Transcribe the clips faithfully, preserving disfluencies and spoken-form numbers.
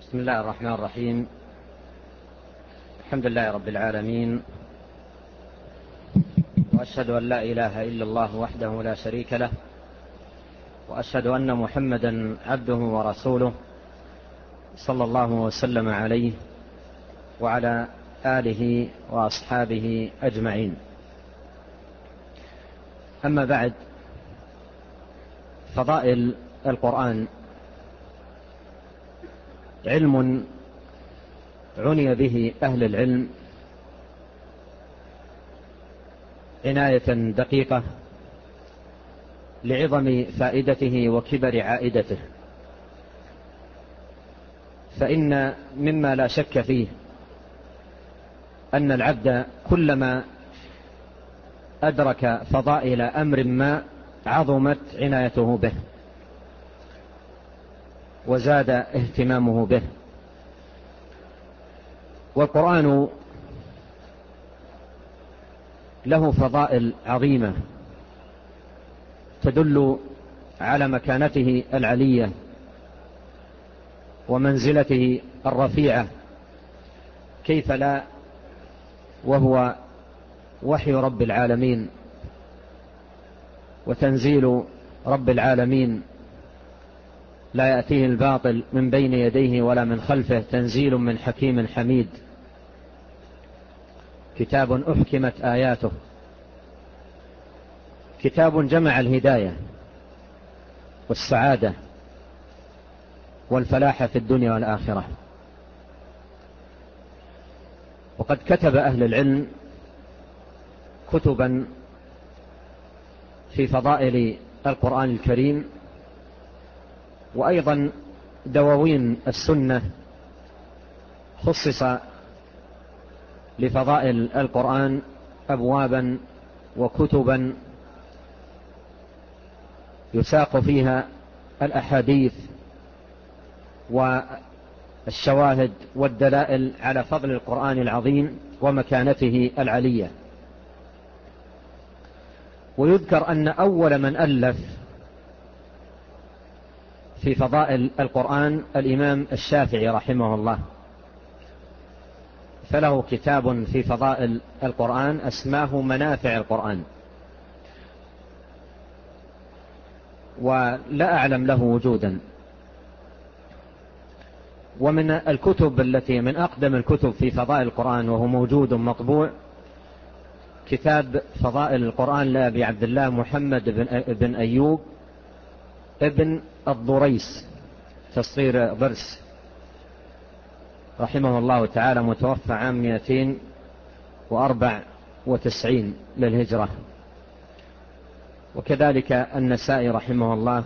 بسم الله الرحمن الرحيم. الحمد لله رب العالمين، وأشهد أن لا إله إلا الله وحده لا شريك له، وأشهد أن محمدا عبده ورسوله صلى الله وسلم عليه وعلى آله وأصحابه أجمعين. أما بعد، فضائل القرآن علم عني به أهل العلم عناية دقيقة لعظم فائدته وكبر عائدته، فإن مما لا شك فيه أن العبد كلما أدرك فضائل أمر ما عظمت عنايته به وزاد اهتمامه به. والقرآن له فضائل عظيمة تدل على مكانته العلية ومنزلته الرفيعة، كيف لا وهو وحي رب العالمين وتنزيل رب العالمين، لا يأتيه الباطل من بين يديه ولا من خلفه، تنزيل من حكيم حميد، كتاب أحكمت آياته، كتاب جمع الهداية والسعادة والفلاح في الدنيا والآخرة. وقد كتب أهل العلم كتبا في فضائل القرآن الكريم، وأيضا دواوين السنة خصص لفضائل القرآن أبوابا وكتبا يساق فيها الأحاديث والشواهد والدلائل على فضل القرآن العظيم ومكانته العلية. ويذكر أن أول من ألف في فضائل القرآن الإمام الشافعي رحمه الله، فله كتاب في فضائل القرآن أسماه منافع القرآن، ولا أعلم له وجودا. ومن الكتب التي من أقدم الكتب في فضائل القرآن وهو موجود مطبوع كتاب فضائل القرآن لأبي عبد الله محمد بن أيوب ابن الضريس تصغير ضرس رحمه الله تعالى، متوفى عام مئتين وأربع وتسعين للهجرة. وكذلك النسائي رحمه الله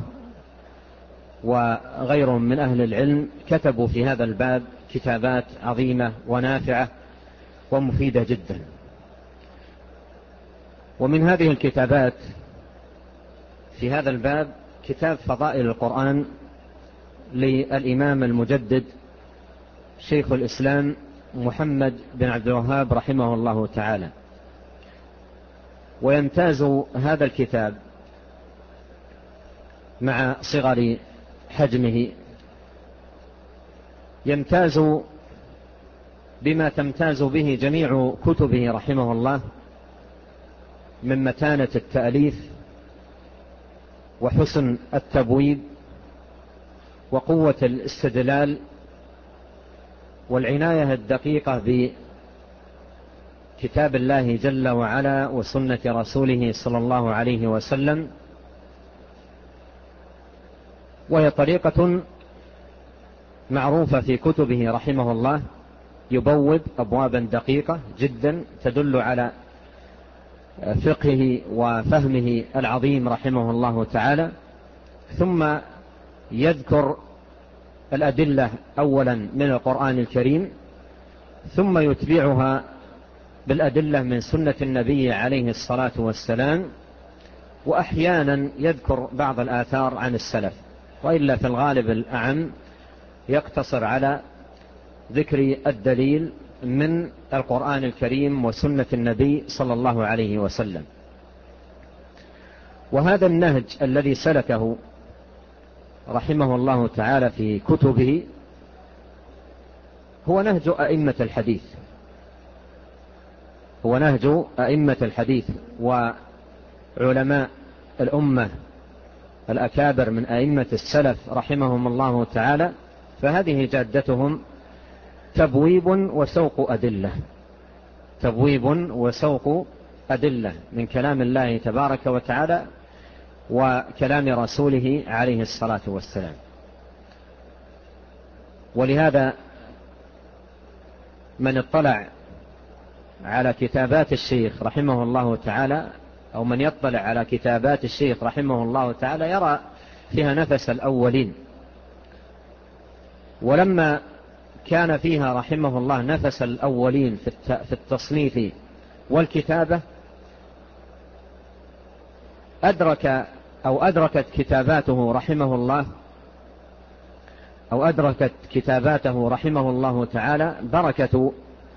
وغيرهم من أهل العلم كتبوا في هذا الباب كتابات عظيمة ونافعة ومفيدة جدا. ومن هذه الكتابات في هذا الباب كتاب فضائل القرآن للإمام المجدد شيخ الإسلام محمد بن عبد الوهاب رحمه الله تعالى. ويمتاز هذا الكتاب مع صغر حجمه، يمتاز بما تمتاز به جميع كتبه رحمه الله من متانة التأليف وحسن التبويب وقوة الاستدلال والعناية الدقيقة بكتاب الله جل وعلا وسنة رسوله صلى الله عليه وسلم. وهي طريقة معروفة في كتبه رحمه الله، يبوب أبوابا دقيقة جدا تدل على فقهه وفهمه العظيم رحمه الله تعالى، ثم يذكر الأدلة أولا من القرآن الكريم، ثم يتبعها بالأدلة من سنة النبي عليه الصلاة والسلام، وأحيانا يذكر بعض الآثار عن السلف، وإلا في الغالب الأعم يقتصر على ذكر الدليل من القرآن الكريم وسنة النبي صلى الله عليه وسلم. وهذا النهج الذي سلكه رحمه الله تعالى في كتبه هو نهج أئمة الحديث هو نهج أئمة الحديث وعلماء الأمة الأكابر من أئمة السلف رحمهم الله تعالى. فهذه جادتهم تبويب وسوق أدلة تبويب وسوق أدلة من كلام الله تبارك وتعالى وكلام رسوله عليه الصلاة والسلام. ولهذا من اطلع على كتابات الشيخ رحمه الله تعالى أو من يطلع على كتابات الشيخ رحمه الله تعالى يرى فيها نفس الأولين. ولما كان فيها رحمه الله نفس الأولين في التصنيف والكتابة أدرك أو أدركت كتاباته رحمه الله أو أدركت كتاباته رحمه الله تعالى بركة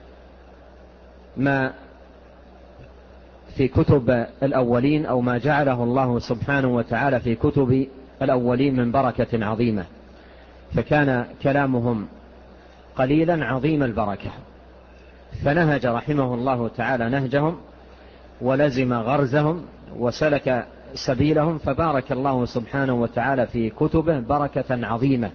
ما في كتب الأولين أو ما جعله الله سبحانه وتعالى في كتب الأولين من بركة عظيمة. فكان كلامهم قليلا عظيم البركة، فنهج رحمه الله تعالى نهجهم ولزم غرزهم وسلك سبيلهم، فبارك الله سبحانه وتعالى في كتبه بركة عظيمة.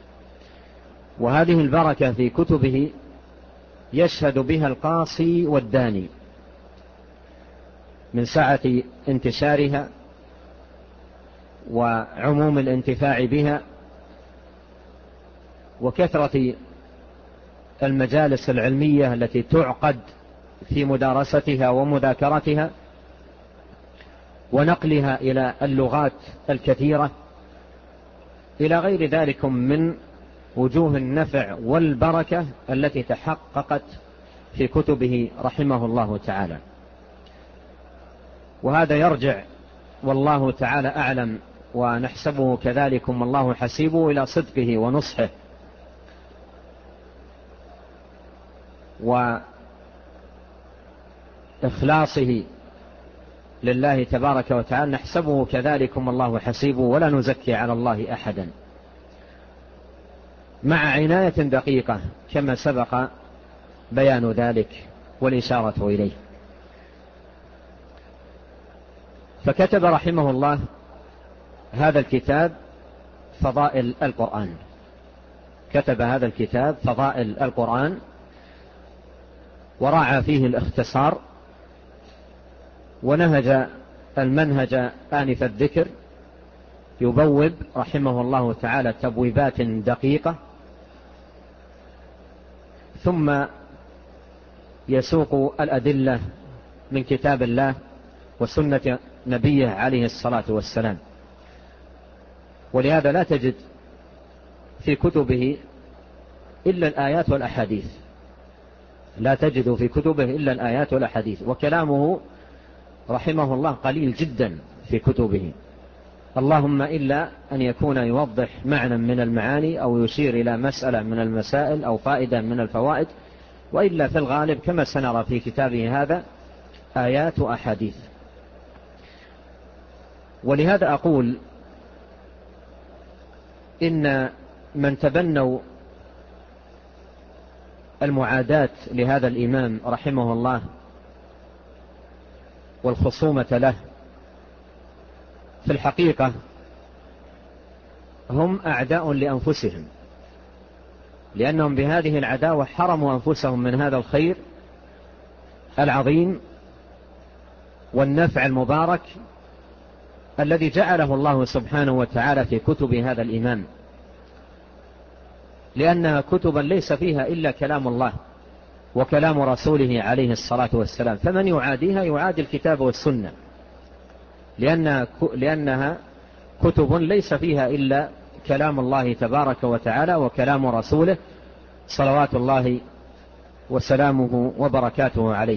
وهذه البركة في كتبه يشهد بها القاصي والداني من سعة انتشارها وعموم الانتفاع بها وكثرة المجالس العلمية التي تعقد في مدارستها ومذاكرتها ونقلها إلى اللغات الكثيرة إلى غير ذلك من وجوه النفع والبركة التي تحققت في كتبه رحمه الله تعالى. وهذا يرجع والله تعالى أعلم ونحسبه كذلكم والله حسيبه إلى صدقه ونصحه وإخلاصه لله تبارك وتعالى، نحسبه كذلكم الله حسيبه ولا نزكي على الله أحدا، مع عناية دقيقة كما سبق بيان ذلك والإشارة إليه. فكتب رحمه الله هذا الكتاب فضائل القرآن كتب هذا الكتاب فضائل القرآن وراعى فيه الاختصار ونهج المنهج آنف الذكر، يبوب رحمه الله تعالى تبويبات دقيقة ثم يسوق الأدلة من كتاب الله وسنة نبيه عليه الصلاة والسلام. ولهذا لا تجد في كتبه إلا الآيات والأحاديث لا تجد في كتبه إلا الآيات والأحاديث وكلامه رحمه الله قليل جدا في كتبه، اللهم إلا أن يكون يوضح معنى من المعاني أو يشير إلى مسألة من المسائل أو فائدة من الفوائد، وإلا في الغالب كما سنرى في كتابه هذا آيات وأحاديث. ولهذا أقول إن من تبنوا المعاداة لهذا الإمام رحمه الله والخصومة له في الحقيقة هم أعداء لأنفسهم، لأنهم بهذه العداوة حرموا أنفسهم من هذا الخير العظيم والنفع المبارك الذي جعله الله سبحانه وتعالى في كتب هذا الإمام، لأنها كتبا ليس فيها إلا كلام الله وكلام رسوله عليه الصلاة والسلام، فمن يعاديها يعادي الكتاب والسنة، لأنها, لأنها كتب ليس فيها إلا كلام الله تبارك وتعالى وكلام رسوله صلوات الله وسلامه وبركاته عليه.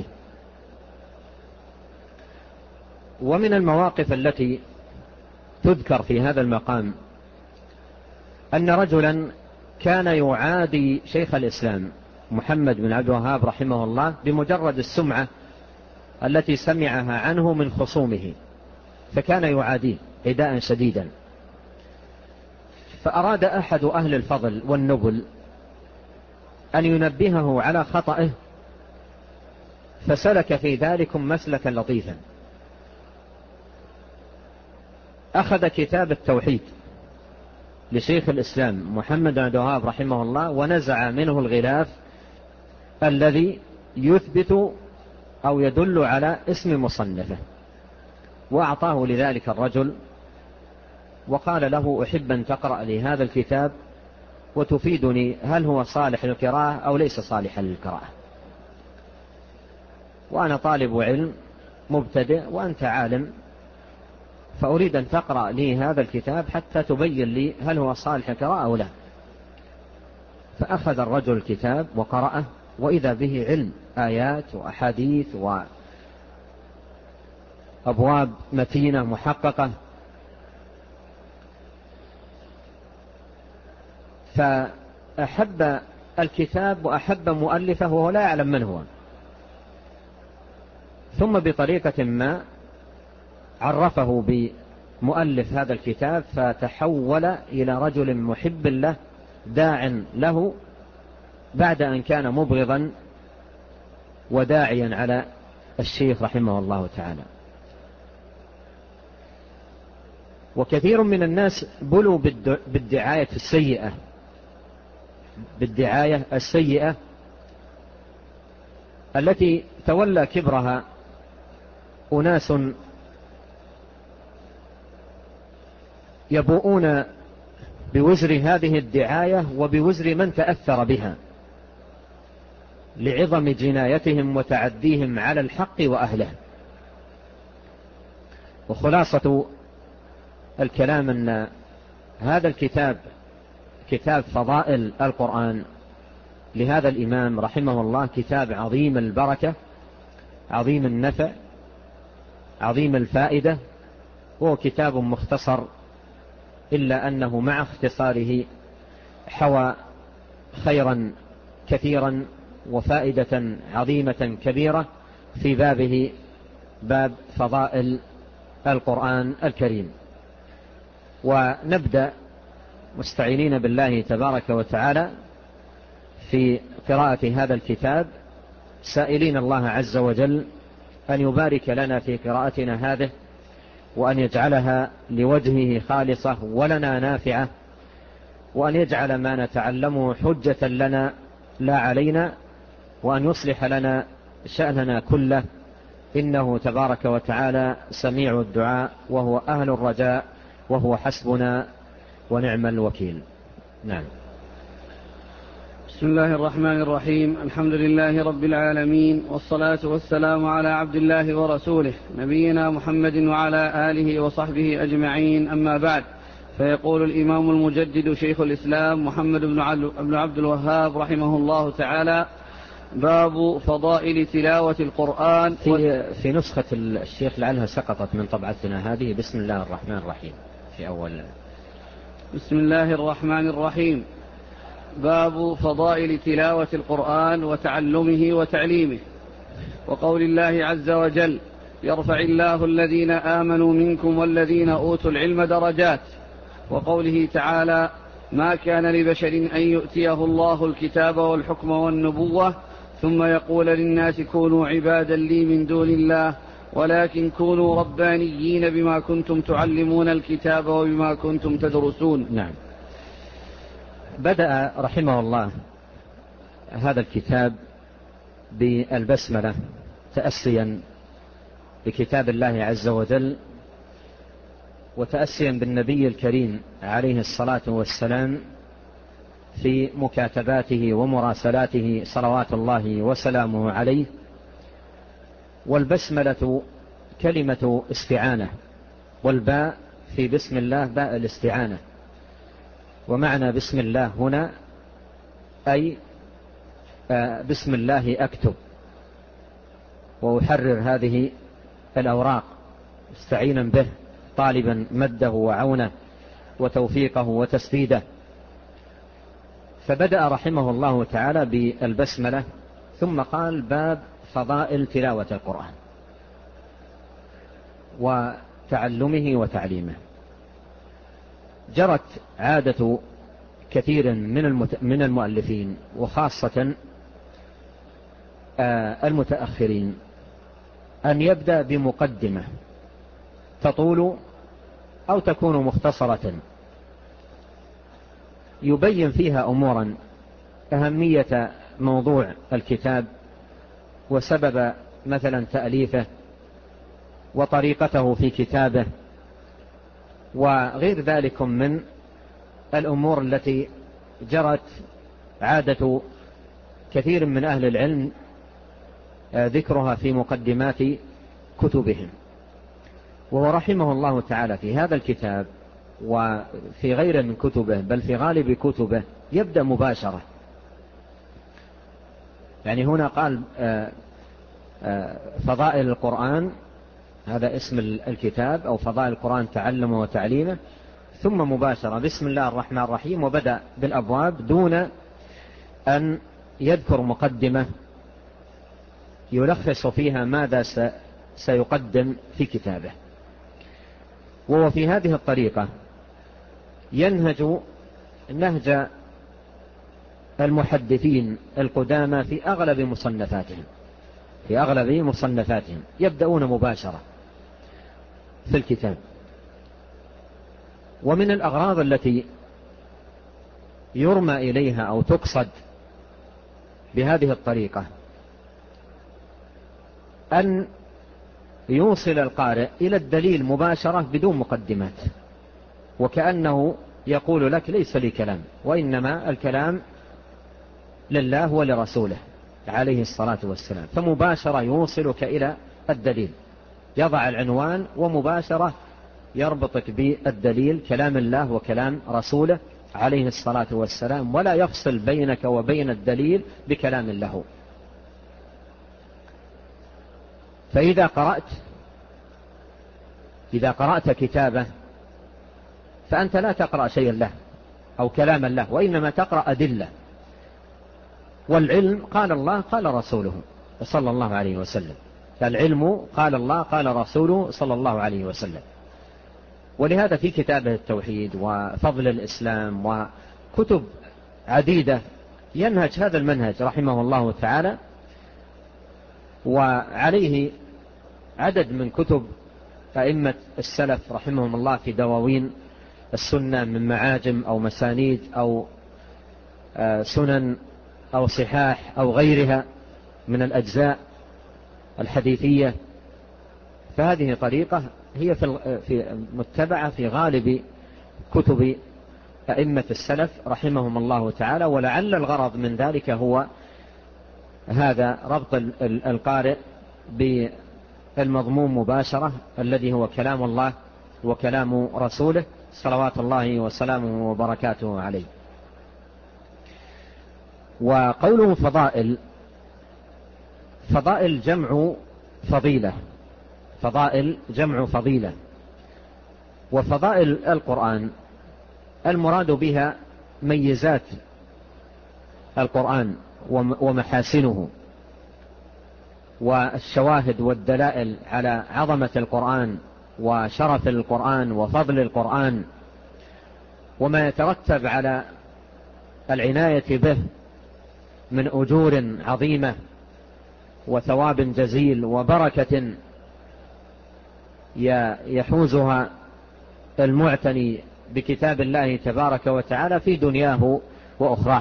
ومن المواقف التي تذكر في هذا المقام أن رجلا كان يعادي شيخ الإسلام محمد بن عبد الوهاب رحمه الله بمجرد السمعة التي سمعها عنه من خصومه، فكان يعاديه عداء شديدا. فأراد أحد أهل الفضل والنبل أن ينبهه على خطئه، فسلك في ذلكم مسلكا لطيفا. أخذ كتاب التوحيد لشيخ الإسلام محمد بن عبد الوهاب رحمه الله، ونزع منه الغلاف الذي يثبت أو يدل على اسم مصنفه، وأعطاه لذلك الرجل وقال له: أحب أن تقرأ لي هذا الكتاب وتفيدني هل هو صالح للقراءة أو ليس صالحا للقراءة، وأنا طالب علم مبتدئ وأنت عالم، فأريد أن تقرأ لي هذا الكتاب حتى تبين لي هل هو صالح للقراءة أو لا. فأخذ الرجل الكتاب وقرأه، وإذا به علم، آيات وأحاديث وأبواب متينة محققة. فأحب الكتاب وأحب مؤلفه وهو لا يعلم من هو، ثم بطريقة ما عرفه بمؤلف هذا الكتاب، فتحول إلى رجل محب له داع له، بعد أن كان مبغضا وداعيا على الشيخ رحمه الله تعالى. وكثير من الناس بلوا بالدعاية السيئة بالدعاية السيئة التي تولى كبرها أناس يبوؤون بوزر هذه الدعاية وبوزر من تأثر بها لعظم جنايتهم وتعديهم على الحق وأهله. وخلاصة الكلام أن هذا الكتاب كتاب فضائل القرآن لهذا الإمام رحمه الله كتاب عظيم البركة، عظيم النفع، عظيم الفائدة، وهو كتاب مختصر، إلا أنه مع اختصاره حوى خيرا كثيرا وفائدة عظيمة كبيرة في بابه، باب فضائل القرآن الكريم. ونبدأ مستعينين بالله تبارك وتعالى في قراءة هذا الكتاب، سائلين الله عز وجل أن يبارك لنا في قراءتنا هذه، وأن يجعلها لوجهه خالصة ولنا نافعة، وأن يجعل ما نتعلمه حجة لنا لا علينا، وأن يصلح لنا شأننا كله، إنه تبارك وتعالى سميع الدعاء وهو أهل الرجاء وهو حسبنا ونعم الوكيل. نعم. بسم الله الرحمن الرحيم. الحمد لله رب العالمين، والصلاة والسلام على عبد الله ورسوله نبينا محمد وعلى آله وصحبه أجمعين، أما بعد. فيقول الإمام المجدد شيخ الإسلام محمد بن عبد الوهاب رحمه الله تعالى: باب فضائل تلاوة القرآن. في, في نسخة الشيخ لعلها سقطت من طبعتنا هذه. بسم الله الرحمن الرحيم في أول. بسم الله الرحمن الرحيم. باب فضائل تلاوة القرآن وتعلمه وتعليمه. وقول الله عز وجل: يرفع الله الذين آمنوا منكم والذين أوتوا العلم درجات. وقوله تعالى: ما كان لبشر أن يؤتيه الله الكتاب والحكم والنبوة ثم يقول للناس كونوا عبادا لي من دون الله ولكن كونوا ربانيين بما كنتم تعلمون الكتاب وبما كنتم تدرسون. نعم. بدأ رحمه الله هذا الكتاب بالبسملة تأسيا بكتاب الله عز وجل، وتأسيا بالنبي الكريم عليه الصلاة والسلام في مكاتباته ومراسلاته صلوات الله وسلامه عليه. والبسملة كلمة استعانة، والباء في بسم الله باء الاستعانة، ومعنى بسم الله هنا أي بسم الله أكتب وأحرر هذه الأوراق مستعينا به طالبا مده وعونه وتوفيقه وتسديده. فبدأ رحمه الله تعالى بالبسملة، ثم قال: باب فضائل تلاوة القرآن وتعلمه وتعليمه. جرت عادة كثير من المؤلفين وخاصة المتأخرين أن يبدأ بمقدمة تطول أو تكون مختصرة يبين فيها أمورا: أهمية موضوع الكتاب، وسبب مثلا تأليفه، وطريقته في كتابه، وغير ذلك من الأمور التي جرت عادة كثير من أهل العلم ذكرها في مقدمات كتبهم. وهو رحمه الله تعالى في هذا الكتاب وفي غير من كتبه، بل في غالب كتبه، يبدأ مباشرة. يعني هنا قال فضائل القرآن، هذا اسم الكتاب، أو فضائل القرآن تعلمه وتعليمه، ثم مباشرة بسم الله الرحمن الرحيم، وبدأ بالأبواب دون أن يذكر مقدمة يلخص فيها ماذا سيقدم في كتابه. وهو في هذه الطريقة ينهج نهج المحدثين القدامى في أغلب مصنفاتهم في أغلب مصنفاتهم يبدأون مباشرة في الكتاب. ومن الأغراض التي يرمى إليها أو تقصد بهذه الطريقة أن يوصل القارئ إلى الدليل مباشرة بدون مقدمات، وكأنه يقول لك: ليس لي كلام، وإنما الكلام لله ولرسوله عليه الصلاة والسلام. فمباشرة يوصلك إلى الدليل، يضع العنوان ومباشرة يربطك بالدليل، كلام الله وكلام رسوله عليه الصلاة والسلام، ولا يفصل بينك وبين الدليل بكلام له. فإذا قرأت إذا قرأت كتابه فأنت لا تقرأ شيئا له أو كلاما له، وإنما تقرأ أدلة. والعلم قال الله قال رسوله صلى الله عليه وسلم، العلم قال الله قال رسوله صلى الله عليه وسلم. ولهذا في كتابه التوحيد وفضل الإسلام وكتب عديدة ينهج هذا المنهج رحمه الله تعالى، وعليه عدد من كتب أئمة السلف رحمهم الله في دواوين السنة من معاجم أو مسانيد أو سنن أو صحاح أو غيرها من الأجزاء الحديثية. فهذه طريقة هي في متبعة في غالب كتب أئمة السلف رحمهم الله تعالى. ولعل الغرض من ذلك هو هذا: ربط القارئ بالمضمون مباشرة الذي هو كلام الله وكلام رسوله صلوات الله وسلامه وبركاته عليه. وقوله فضائل، فضائل جمع فضيلة، فضائل جمع فضيلة. وفضائل القرآن المراد بها ميزات القرآن ومحاسنه والشواهد والدلائل على عظمة القرآن وشرف القرآن وفضل القرآن، وما يترتب على العناية به من أجور عظيمة وثواب جزيل وبركة يحوزها المعتني بكتاب الله تبارك وتعالى في دنياه وأخراه.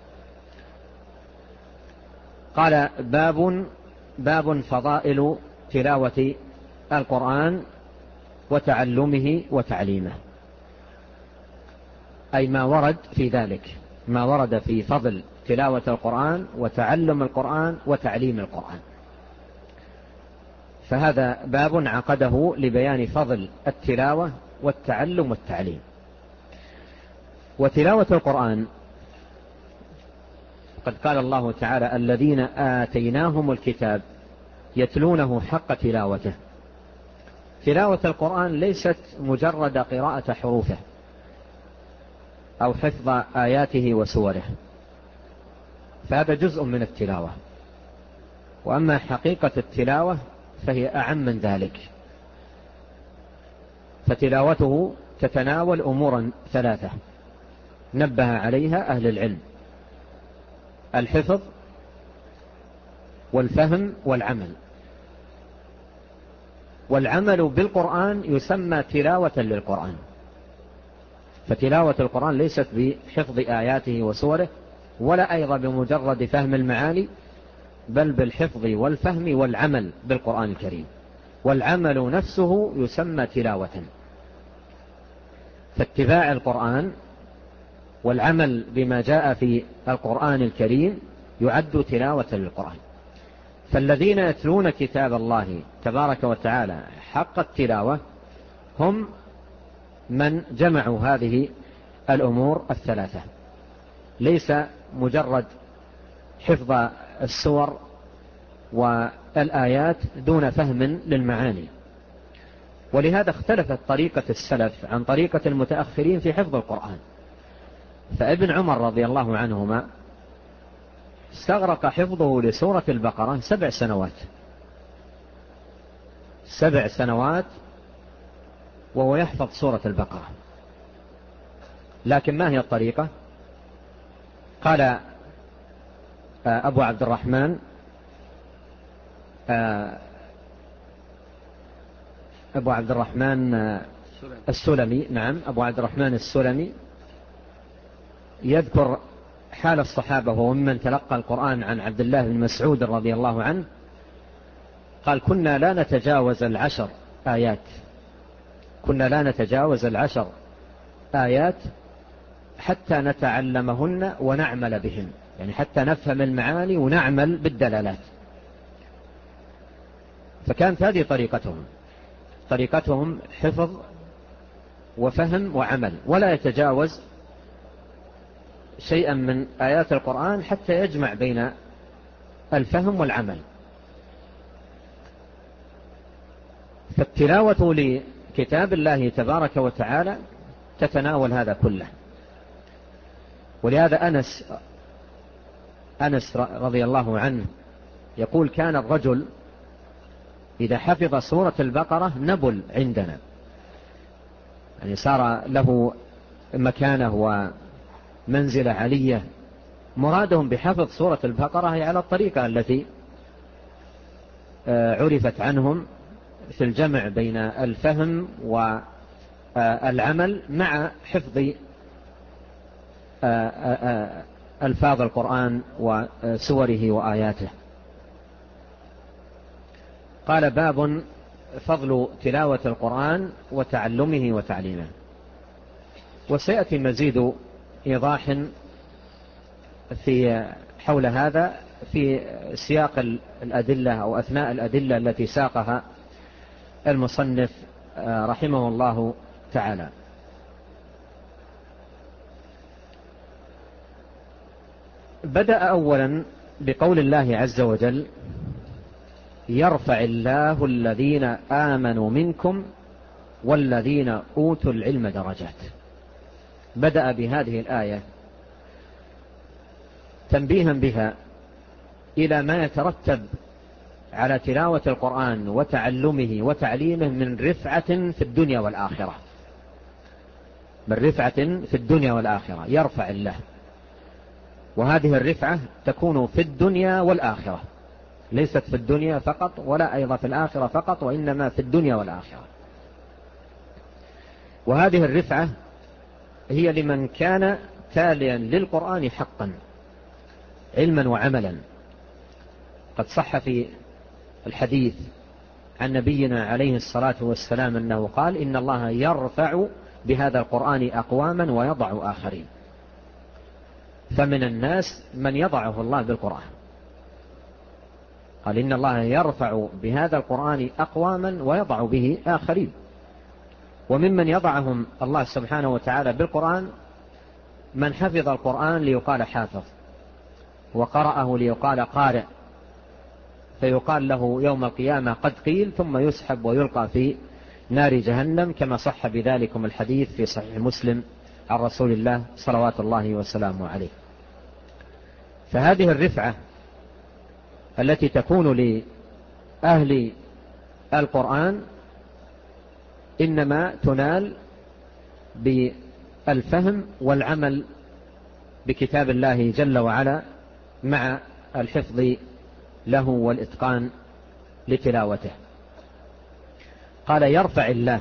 قال: باب باب فضائل تلاوة القرآن وتعلمه وتعليمه، أي ما ورد في ذلك، ما ورد في فضل تلاوة القرآن وتعلم القرآن وتعليم القرآن. فهذا باب عقده لبيان فضل التلاوة والتعلم والتعليم. وتلاوة القرآن قد قال الله تعالى: الذين آتيناهم الكتاب يتلونه حق تلاوته. تلاوة القرآن ليست مجرد قراءة حروفه أو حفظ آياته وسوره، فهذا جزء من التلاوة. وأما حقيقة التلاوة فهي أعم من ذلك، فتلاوته تتناول أمورا ثلاثة: نبه عليها أهل العلم: الحفظ والفهم والعمل. والعمل بالقرآن يسمى تلاوة للقرآن، فتلاوة القرآن ليست بحفظ آياته وسوره ولا أيضا بمجرد فهم المعاني، بل بالحفظ والفهم والعمل بالقرآن الكريم، والعمل نفسه يسمى تلاوة. فاتباع القرآن والعمل بما جاء في القرآن الكريم يعد تلاوة للقرآن. فالذين يتلون كتاب الله تبارك وتعالى حق التلاوة هم من جمعوا هذه الأمور الثلاثة، ليس مجرد حفظ السور والآيات دون فهم للمعاني. ولهذا اختلفت طريقة السلف عن طريقة المتأخرين في حفظ القرآن. فابن عمر رضي الله عنهما استغرق حفظه لسورة البقرة سبع سنوات سبع سنوات وهو يحفظ سورة البقرة. لكن ما هي الطريقة؟ قال أبو عبد الرحمن أبو عبد الرحمن السلمي نعم أبو عبد الرحمن السلمي يذكر حال الصحابة وممن تلقى القرآن عن عبد الله بن مسعود رضي الله عنه، قال: كنا لا نتجاوز العشر آيات كنا لا نتجاوز العشر آيات حتى نتعلمهن ونعمل بهن، يعني حتى نفهم المعاني ونعمل بالدلالات. فكانت هذه طريقتهم طريقتهم حفظ وفهم وعمل، ولا يتجاوز شيئا من آيات القرآن حتى يجمع بين الفهم والعمل. فالتلاوة لكتاب الله تبارك وتعالى تتناول هذا كله. ولهذا أنس أنس رضي الله عنه يقول: كان الرجل إذا حفظ سورة البقرة نبل عندنا، يعني صار له مكانة ومنزلة علية. مرادهم بحفظ سورة البقرة هي على الطريقة التي عرفت عنهم في الجمع بين الفهم والعمل مع حفظ ألفاظ القرآن وسوره وآياته. قال: باب فضل تلاوة القرآن وتعلمه وتعليمه. وسيأتي مزيد إيضاح في حول هذا في سياق الأدلة أو أثناء الأدلة التي ساقها المصنف رحمه الله تعالى. بدأ أولا بقول الله عز وجل: يرفع الله الذين آمنوا منكم والذين أوتوا العلم درجات. بدأ بهذه الآية تنبيها بها إلى ما يترتب على تلاوة القرآن وتعلمه وتعليمه من رفعة في الدنيا والآخرة من رفعة في الدنيا والآخرة يرفع الله. وهذه الرفعة تكون في الدنيا والآخرة، ليست في الدنيا فقط ولا أيضا في الآخرة فقط، وإنما في الدنيا والآخرة. وهذه الرفعة هي لمن كان تاليا للقرآن حقا علما وعملا. قد صح في الحديث عن نبينا عليه الصلاة والسلام أنه قال: إن الله يرفع بهذا القرآن أقواما ويضع آخرين. فمن الناس من يضعه الله بالقرآن. قال: إن الله يرفع بهذا القرآن أقواما ويضع به آخرين. وممن يضعهم الله سبحانه وتعالى بالقرآن من حفظ القرآن ليقال حافظ، وقرأه ليقال قارئ، فيقال له يوم القيامة قد قيل، ثم يسحب ويلقى في نار جهنم، كما صح بذلكم الحديث في صحيح مسلم عن رسول الله صلوات الله وسلامه عليه. فهذه الرفعة التي تكون لأهل القرآن إنما تنال الفهم والعمل بكتاب الله جل وعلا مع الحفظ له والإتقان لتلاوته. قال يرفع الله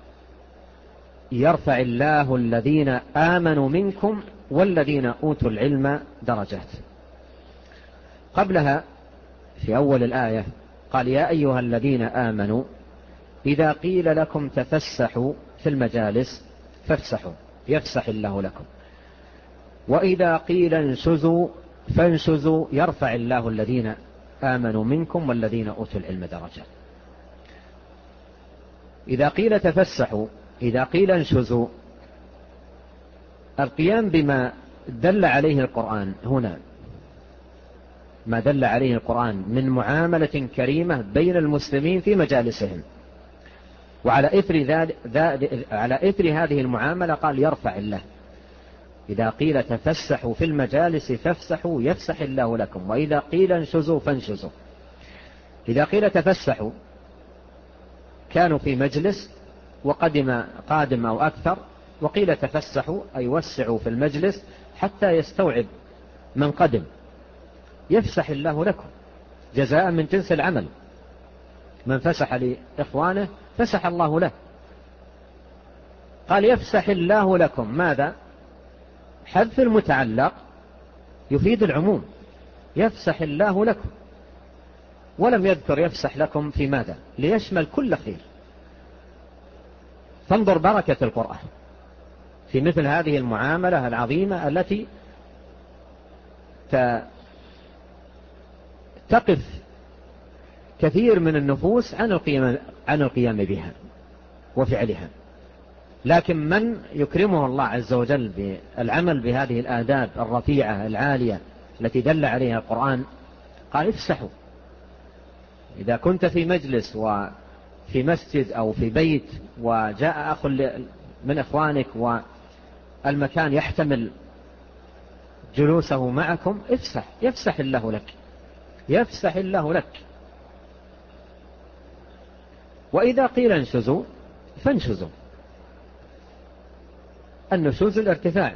يرفع الله الذين آمنوا منكم والذين أوتوا العلم درجات. قبلها في أول الآية قال يا أيها الذين آمنوا إذا قيل لكم تفسحوا في المجالس فافسحوا يفسح الله لكم، وإذا قيل انشزوا فانشزوا يرفع الله الذين آمنوا منكم والذين أوتوا العلم درجات. إذا قيل تفسحوا، إذا قيل انشزوا، القيام بما دل عليه القرآن هنا، ما دل عليه القرآن من معاملة كريمة بين المسلمين في مجالسهم، وعلى إثر, ذلك على إثر هذه المعاملة قال يرفع الله. إذا قيل تفسحوا في المجالس فافسحوا يفسح الله لكم، وإذا قيل انشزوا فانشزوا. إذا قيل تفسحوا كانوا في مجلس وقدم قادم أو أكثر، وقيل تفسحوا أي وسعوا في المجلس حتى يستوعب من قدم، يفسح الله لكم جزاء من جنس العمل. من فسح لإخوانه فسح الله له. قال يفسح الله لكم، ماذا؟ حذف المتعلق يفيد العموم، يفسح الله لكم، ولم يذكر يفسح لكم في ماذا؟ ليشمل كل خير. فانظر بركة القرآن في مثل هذه المعاملة العظيمة التي تقف كثير من النفوس عن القيام, عن القيام بها وفعلها. لكن من يكرمه الله عز وجل بالعمل بهذه الآداب الرفيعة العالية التي دل عليها القرآن قال افسحوا. إذا كنت في مجلس وفي مسجد أو في بيت وجاء أخ من إخوانك والمكان يحتمل جلوسه معكم، افسح يفسح الله لك، يفسح الله لك. وإذا قيل انشزوا فانشزوا. النشوز الارتفاع،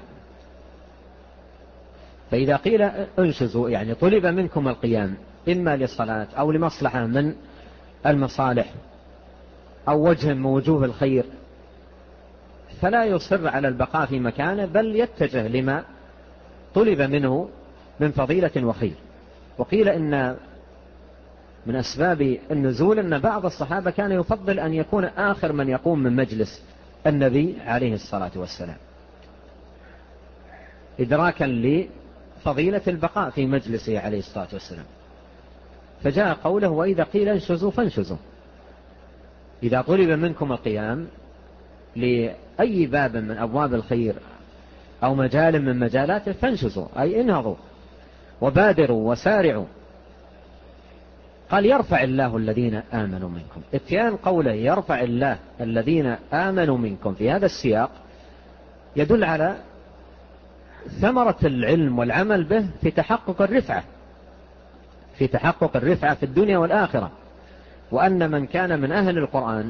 فإذا قيل انشزوا يعني طلب منكم القيام إما للصلاة أو لمصلحة من المصالح أو وجه من وجوه الخير، فلا يصر على البقاء في مكانه بل يتجه لما طلب منه من فضيلة وخير. وقيل إن من أسباب النزول أن بعض الصحابة كان يفضل أن يكون آخر من يقوم من مجلس النبي عليه الصلاة والسلام إدراكا لفضيلة البقاء في مجلسه عليه الصلاة والسلام. فجاء قوله وإذا قيل انشزوا فانشزوا. إذا طلب منكم القيام لأي باب من أبواب الخير أو مجال من مجالاته فانشزوا أي انهضوا وبادروا وسارعوا. قال يرفع الله الذين آمنوا منكم. اتيان قوله يرفع الله الذين آمنوا منكم في هذا السياق يدل على ثمرة العلم والعمل به في تحقق الرفعة في تحقق الرفعة في الدنيا والآخرة، وأن من كان من أهل القرآن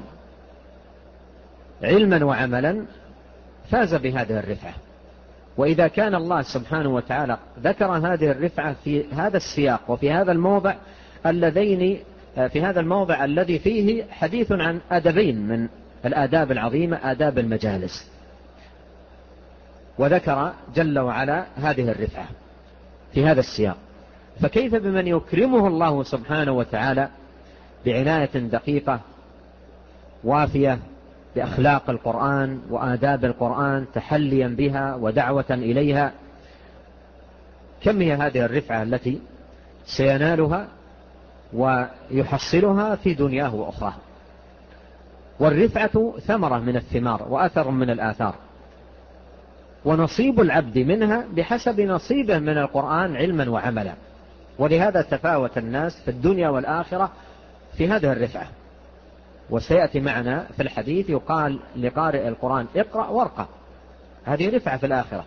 علما وعملا فاز بهذه الرفعة. وإذا كان الله سبحانه وتعالى ذكر هذه الرفعة في هذا السياق وفي هذا الموضع اللذين في هذا الموضع الذي فيه حديث عن أدبين من الآداب العظيمة آداب المجالس، وذكر جل وعلا هذه الرفعة في هذا السياق، فكيف بمن يكرمه الله سبحانه وتعالى بعناية دقيقة وافية بأخلاق القرآن وآداب القرآن تحليا بها ودعوة إليها. كم هي هذه الرفعة التي سينالها ويحصلها في دنياه وأخراه. والرفعة ثمرة من الثمار وأثر من الآثار، ونصيب العبد منها بحسب نصيبه من القرآن علما وعملا. ولهذا تفاوت الناس في الدنيا والآخرة في هذه الرفعة. وسيأتي معنا في الحديث يقال لقارئ القرآن اقرأ وارقى، هذه رفعة في الآخرة،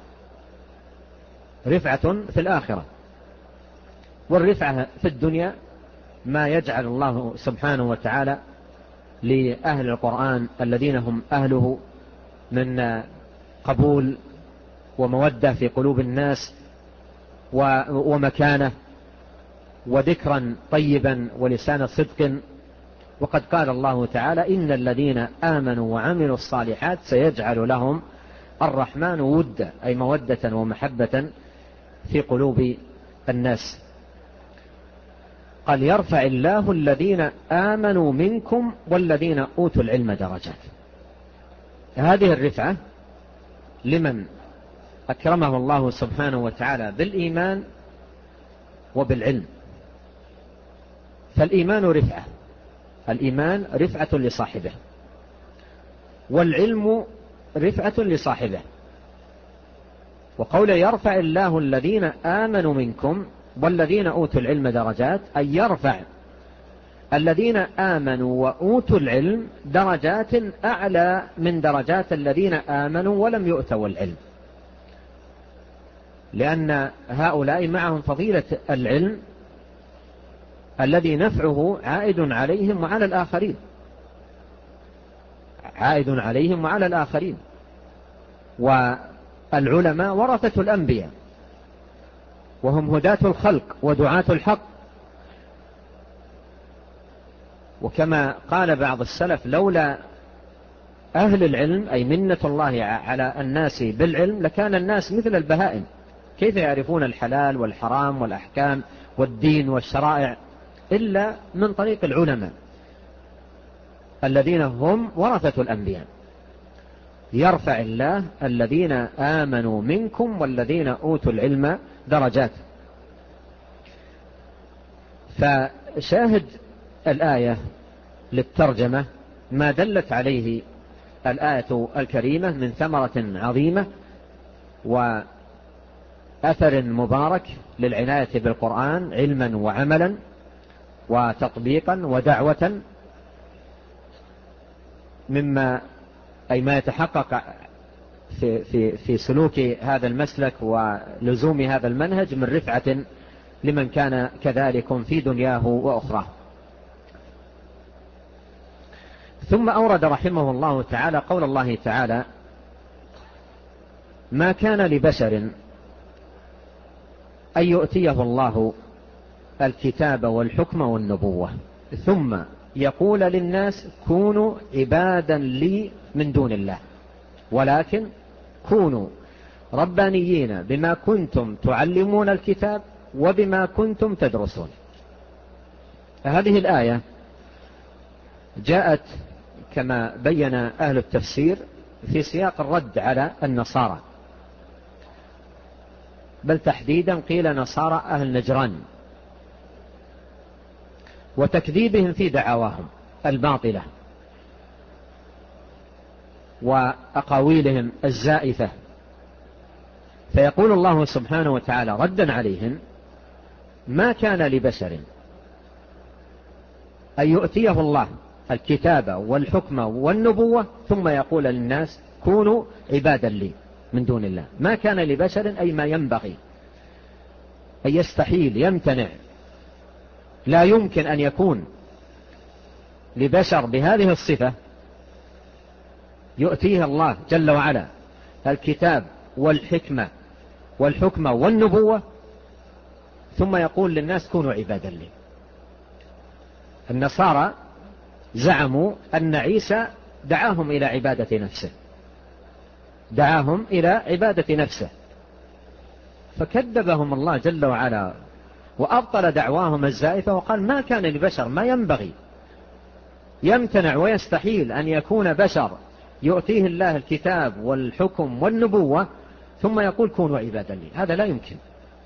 رفعة في الآخرة. والرفعة في الدنيا ما يجعل الله سبحانه وتعالى لأهل القرآن الذين هم أهله من قبول ومودة في قلوب الناس ومكانة وذكرا طيبا ولسان صدق. وقد قال الله تعالى: إن الذين آمنوا وعملوا الصالحات سيجعل لهم الرحمن ودا، أي مودة ومحبة في قلوب الناس. قال: يرفع الله الذين آمنوا منكم والذين أوتوا العلم درجات. هذه الرفعة لمن أكرمه الله سبحانه وتعالى بالإيمان وبالعلم. فالإيمان رفعة، الإيمان رفعة لصاحبه، والعلم رفعة لصاحبه. وقول يرفع الله الذين آمنوا منكم والذين أوتوا العلم درجات، أي يرفع الذين آمنوا وأوتوا العلم درجات أعلى من درجات الذين آمنوا ولم يؤتوا العلم، لأن هؤلاء معهم فضيلة العلم الذي نفعه عائد عليهم وعلى الآخرين، عائد عليهم وعلى الآخرين. والعلماء ورثة الأنبياء، وهم هداة الخلق ودعاة الحق. وكما قال بعض السلف: لولا أهل العلم، أي منة الله على الناس بالعلم، لكان الناس مثل البهائم، كيف يعرفون الحلال والحرام والأحكام والدين والشرائع إلا من طريق العلماء الذين هم ورثة الأنبياء. يرفع الله الذين آمنوا منكم والذين أوتوا العلم درجات. فشاهد الآية للترجمة ما دلت عليه الآية الكريمة من ثمرة عظيمة وأثر مبارك للعناية بالقرآن علما وعملا وتطبيقا ودعوة، مما أي ما يتحقق في, في, في سلوك هذا المسلك ولزوم هذا المنهج من رفعة لمن كان كذلك في دنياه وأخراه. ثم أورد رحمه الله تعالى قول الله تعالى: ما كان لبشر أن يؤتيه الله الكتاب والحكم والنبوة ثم يقول للناس كونوا عبادا لي من دون الله، ولكن كونوا ربانيين بما كنتم تعلمون الكتاب وبما كنتم تدرسون. هذه الآية جاءت كما بين أهل التفسير في سياق الرد على النصارى، بل تحديدا قيل نصارى أهل نجران، وتكذيبهم في دعواهم الباطلة وأقاويلهم الزائفة. فيقول الله سبحانه وتعالى ردا عليهم: ما كان لبشر أن يؤتيه الله الكتاب والحكم والنبوة ثم يقول للناس كونوا عبادا لي من دون الله. ما كان لبشر أي ما ينبغي، أي يستحيل يمتنع، لا يمكن أن يكون لبشر بهذه الصفة يؤتيه الله جل وعلا الكتاب والحكمة والحكمة والنبوة ثم يقول للناس كونوا عبادا لي. النصارى زعموا أن عيسى دعاهم إلى عبادة نفسه، دعاهم إلى عبادة نفسه، فكذبهم الله جل وعلا وأبطل دعواهم الزائفة وقال: ما كان لبشر، ما ينبغي، يمتنع ويستحيل أن يكون بشر يؤتيه الله الكتاب والحكم والنبوة ثم يقول كونوا عبادا لي، هذا لا يمكن.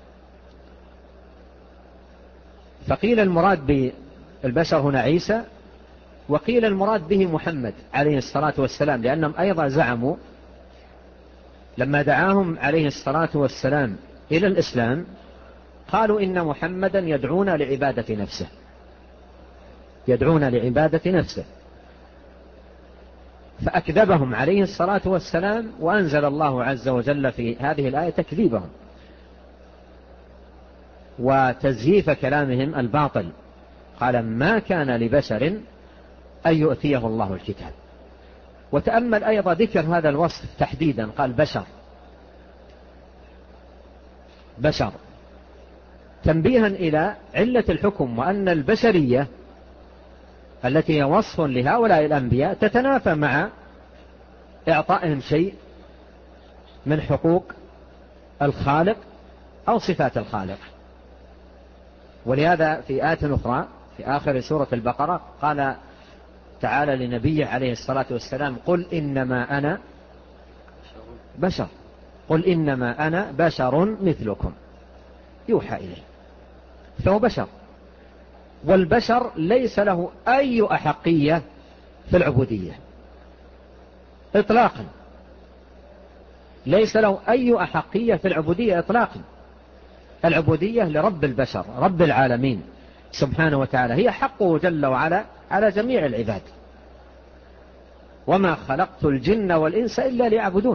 فقيل المراد بالبشر هنا عيسى، وقيل المراد به محمد عليه الصلاة والسلام، لأنهم أيضا زعموا لما دعاهم عليه الصلاة والسلام إلى الإسلام قالوا إن محمدا يدعونا لعبادة نفسه، يدعونا لعبادة نفسه، فأكذبهم عليه الصلاة والسلام، وأنزل الله عز وجل في هذه الآية تكذيبهم وتزييف كلامهم الباطل. قال: ما كان لبشر أن يؤتيه الله الكتاب. وتأمل أيضا ذكر هذا الوصف تحديدا، قال بشر بشر تنبيها إلى علة الحكم، وأن البشرية التي هي وصف لهؤلاء الأنبياء تتنافى مع إعطائهم شيء من حقوق الخالق أو صفات الخالق. ولهذا في آية أخرى في آخر سورة البقرة قال تعالى لنبيه عليه الصلاة والسلام: قل إنما أنا بشر قل إنما أنا بشر مثلكم يوحى إليه. فهو بشر، والبشر ليس له أي أحقية في العبودية إطلاقا، ليس له أي أحقية في العبودية إطلاقا. العبودية لرب البشر رب العالمين سبحانه وتعالى، هي حقه جل وعلا على جميع العباد. وما خلقت الجن والإنس إلا ليعبدون،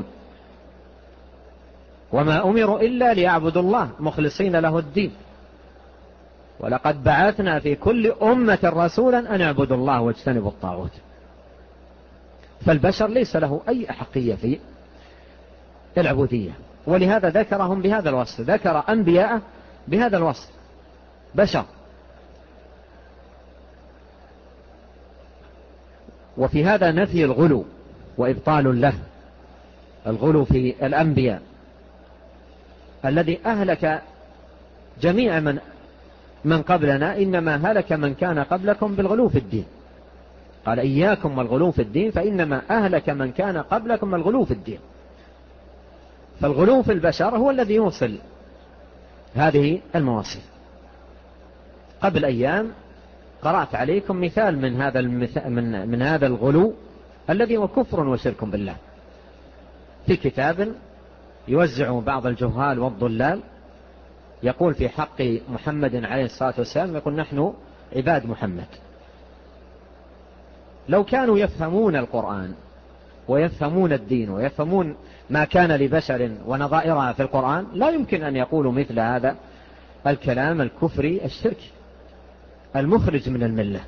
وما أمروا إلا ليعبدوا الله مخلصين له الدين، ولقد بعثنا في كل أمة رسولا أن اعبدوا الله واجتنبوا الطاغوت. فالبشر ليس له أي أحقية في العبودية، ولهذا ذكرهم بهذا الوصف، ذكر أنبياءه بهذا الوصف بشر. وفي هذا نفي الغلو وإبطال له، الغلو في الأنبياء الذي أهلك جميع من من قبلنا، إنما هلك من كان قبلكم بالغلو في الدين. قال إياكم والغلو في الدين فإنما أهلك من كان قبلكم الغلو في الدين. فالغلو في البشر هو الذي يوصل هذه المواصف. قبل أيام قرأت عليكم مثال من هذا من, من هذا الغلو الذي هو كفر وشرك بالله، في كتاب يوزع بعض الجهال والضلال، يقول في حق محمد عليه الصلاة والسلام، يقول نحن عباد محمد. لو كانوا يفهمون القرآن ويفهمون الدين ويفهمون ما كان لبشر ونظائرها في القرآن، لا يمكن أن يقولوا مثل هذا الكلام الكفري الشركي المخرج من الملة.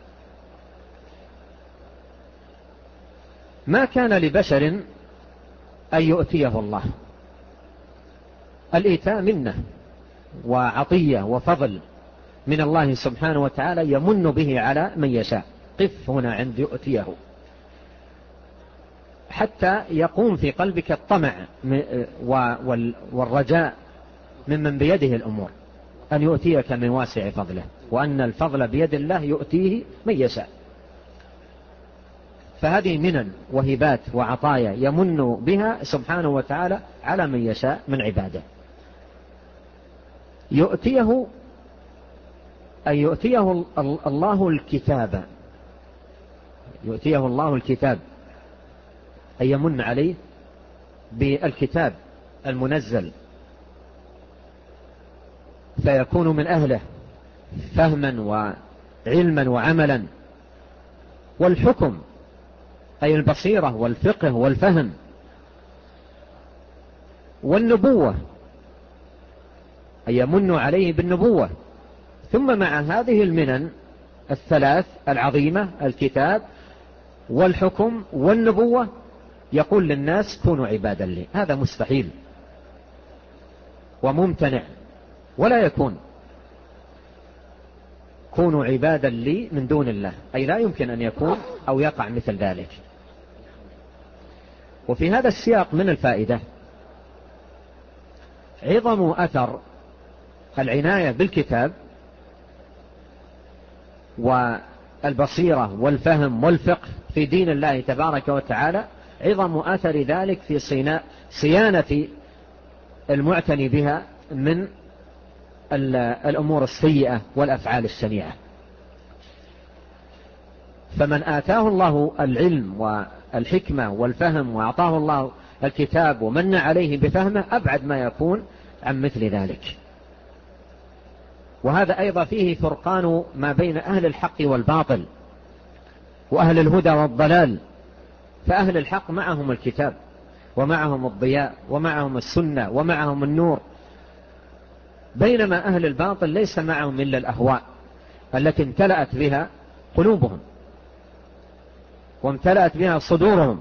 ما كان لبشر أن يؤتيه الله، الإيتاء منه وعطية وفضل من الله سبحانه وتعالى يمن به على من يشاء. قف هنا عند يؤتيه، حتى يقوم في قلبك الطمع والرجاء ممن بيده الأمور أن يؤتيك من واسع فضله، وأن الفضل بيد الله يؤتيه من يشاء. فهذه منن وهبات وعطايا يمن بها سبحانه وتعالى على من يشاء من عباده. يؤتيه أن يؤتيه الله الكتاب، يؤتيه الله الكتاب أن يمن عليه بالكتاب المنزل فيكون من أهله فهما وعلما وعملا، والحكم أي البصيرة والفقه والفهم، والنبوة أي يمن عليه بالنبوة. ثم مع هذه المنن الثلاث العظيمة، الكتاب والحكم والنبوة، يقول للناس كونوا عبادا لي. هذا مستحيل وممتنع ولا يكون. كونوا عبادا لي من دون الله، أي لا يمكن أن يكون أو يقع مثل ذلك. وفي هذا السياق من الفائدة عظم أثر العناية بالكتاب والبصيرة والفهم والفقه في دين الله تبارك وتعالى، عظم أثر ذلك في صيانة المعتني بها من الأمور السيئة والأفعال الشنيعة. فمن آتاه الله العلم والحكمة والفهم وأعطاه الله الكتاب ومن عليه بفهمه، أبعد ما يكون عن مثل ذلك. وهذا أيضا فيه فرقان ما بين أهل الحق والباطل وأهل الهدى والضلال. فأهل الحق معهم الكتاب ومعهم الضياء ومعهم السنة ومعهم النور، بينما أهل الباطل ليس معهم إلا الأهواء التي امتلأت بها قلوبهم. وامتلأت بها صدورهم،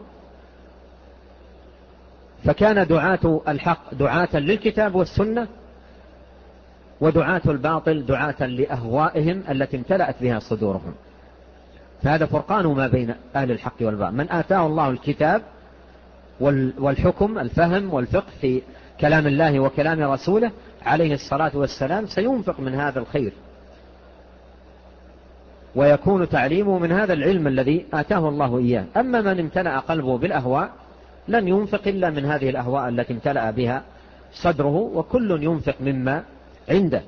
فكان دعاة الحق دعاة للكتاب والسنة، ودعاة الباطل دعاة لأهوائهم التي امتلأت بها صدورهم. فهذا فرقان ما بين أهل الحق والباطل. من آتاه الله الكتاب والحكم الفهم والفقه في كلام الله وكلام رسوله عليه الصلاة والسلام سينفق من هذا الخير، ويكون تعليمه من هذا العلم الذي آتاه الله إياه. أما من امتلأ قلبه بالأهواء لن ينفق إلا من هذه الأهواء التي امتلأ بها صدره، وكل ينفق مما عنده.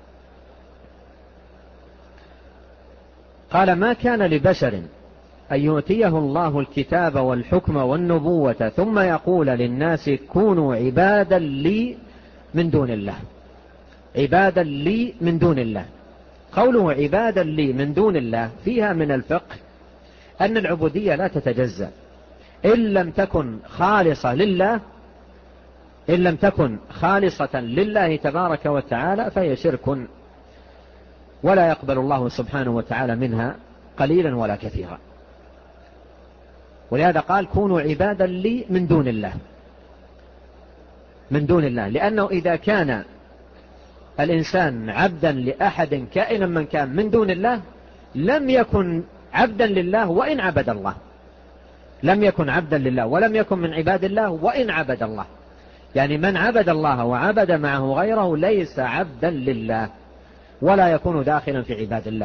قال: ما كان لبشر أن يؤتيه الله الكتاب والحكم والنبوة ثم يقول للناس كونوا عبادا لي من دون الله. عبادا لي من دون الله، قوله عبادا لي من دون الله فيها من الفقه أن العبودية لا تتجزأ إن لم تكن خالصة لله، إن لم تكن خالصة لله تبارك وتعالى فهي شرك، ولا يقبل الله سبحانه وتعالى منها قليلا ولا كثيرا. ولهذا قال: كونوا عبادا لي من دون الله، من دون الله، لأنه إذا كان الإنسان عبدا لأحد كائنا من كان من دون الله لم يكن عبدا لله وإن عبد الله، لم يكن عبدا لله ولم يكن من عباد الله وإن عبد الله. يعني من عبد الله وعبد معه غيره ليس عبدا لله ولا يكون داخلا في عباد الله.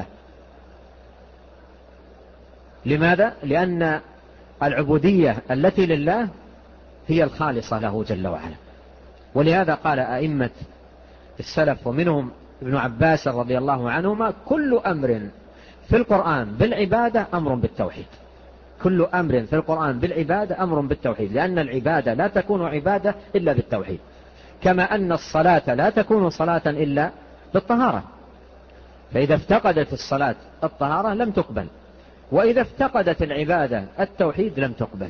لماذا؟ لأن العبودية التي لله هي الخالصة له جل وعلا. ولهذا قال أئمة السلف ومنهم ابن عباس رضي الله عنهما: كل أمر في القرآن بالعبادة أمر بالتوحيد. كل أمر في القرآن بالعبادة أمر بالتوحيد، لأن العبادة لا تكون عبادة إلا بالتوحيد، كما أن الصلاة لا تكون صلاة إلا بالطهارة. فإذا افتقدت الصلاة الطهارة لم تقبل، وإذا افتقدت العبادة التوحيد لم تقبل.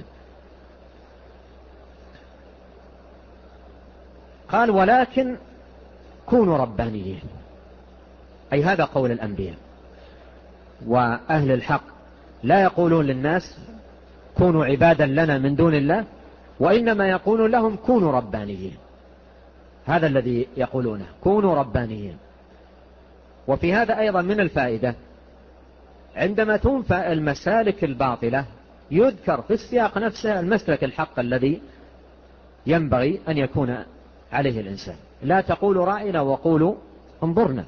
قال: ولكن كونوا ربانيين، أي هذا قول الأنبياء. وأهل الحق لا يقولون للناس كونوا عبادا لنا من دون الله، وإنما يقولون لهم كونوا ربانيين. هذا الذي يقولونه، كونوا ربانيين. وفي هذا أيضا من الفائدة عندما تنفى المسالك الباطلة يذكر في السياق نفسه المسلك الحق الذي ينبغي أن يكون عليه الإنسان. لا تقولوا رأينا وقولوا انظرنا.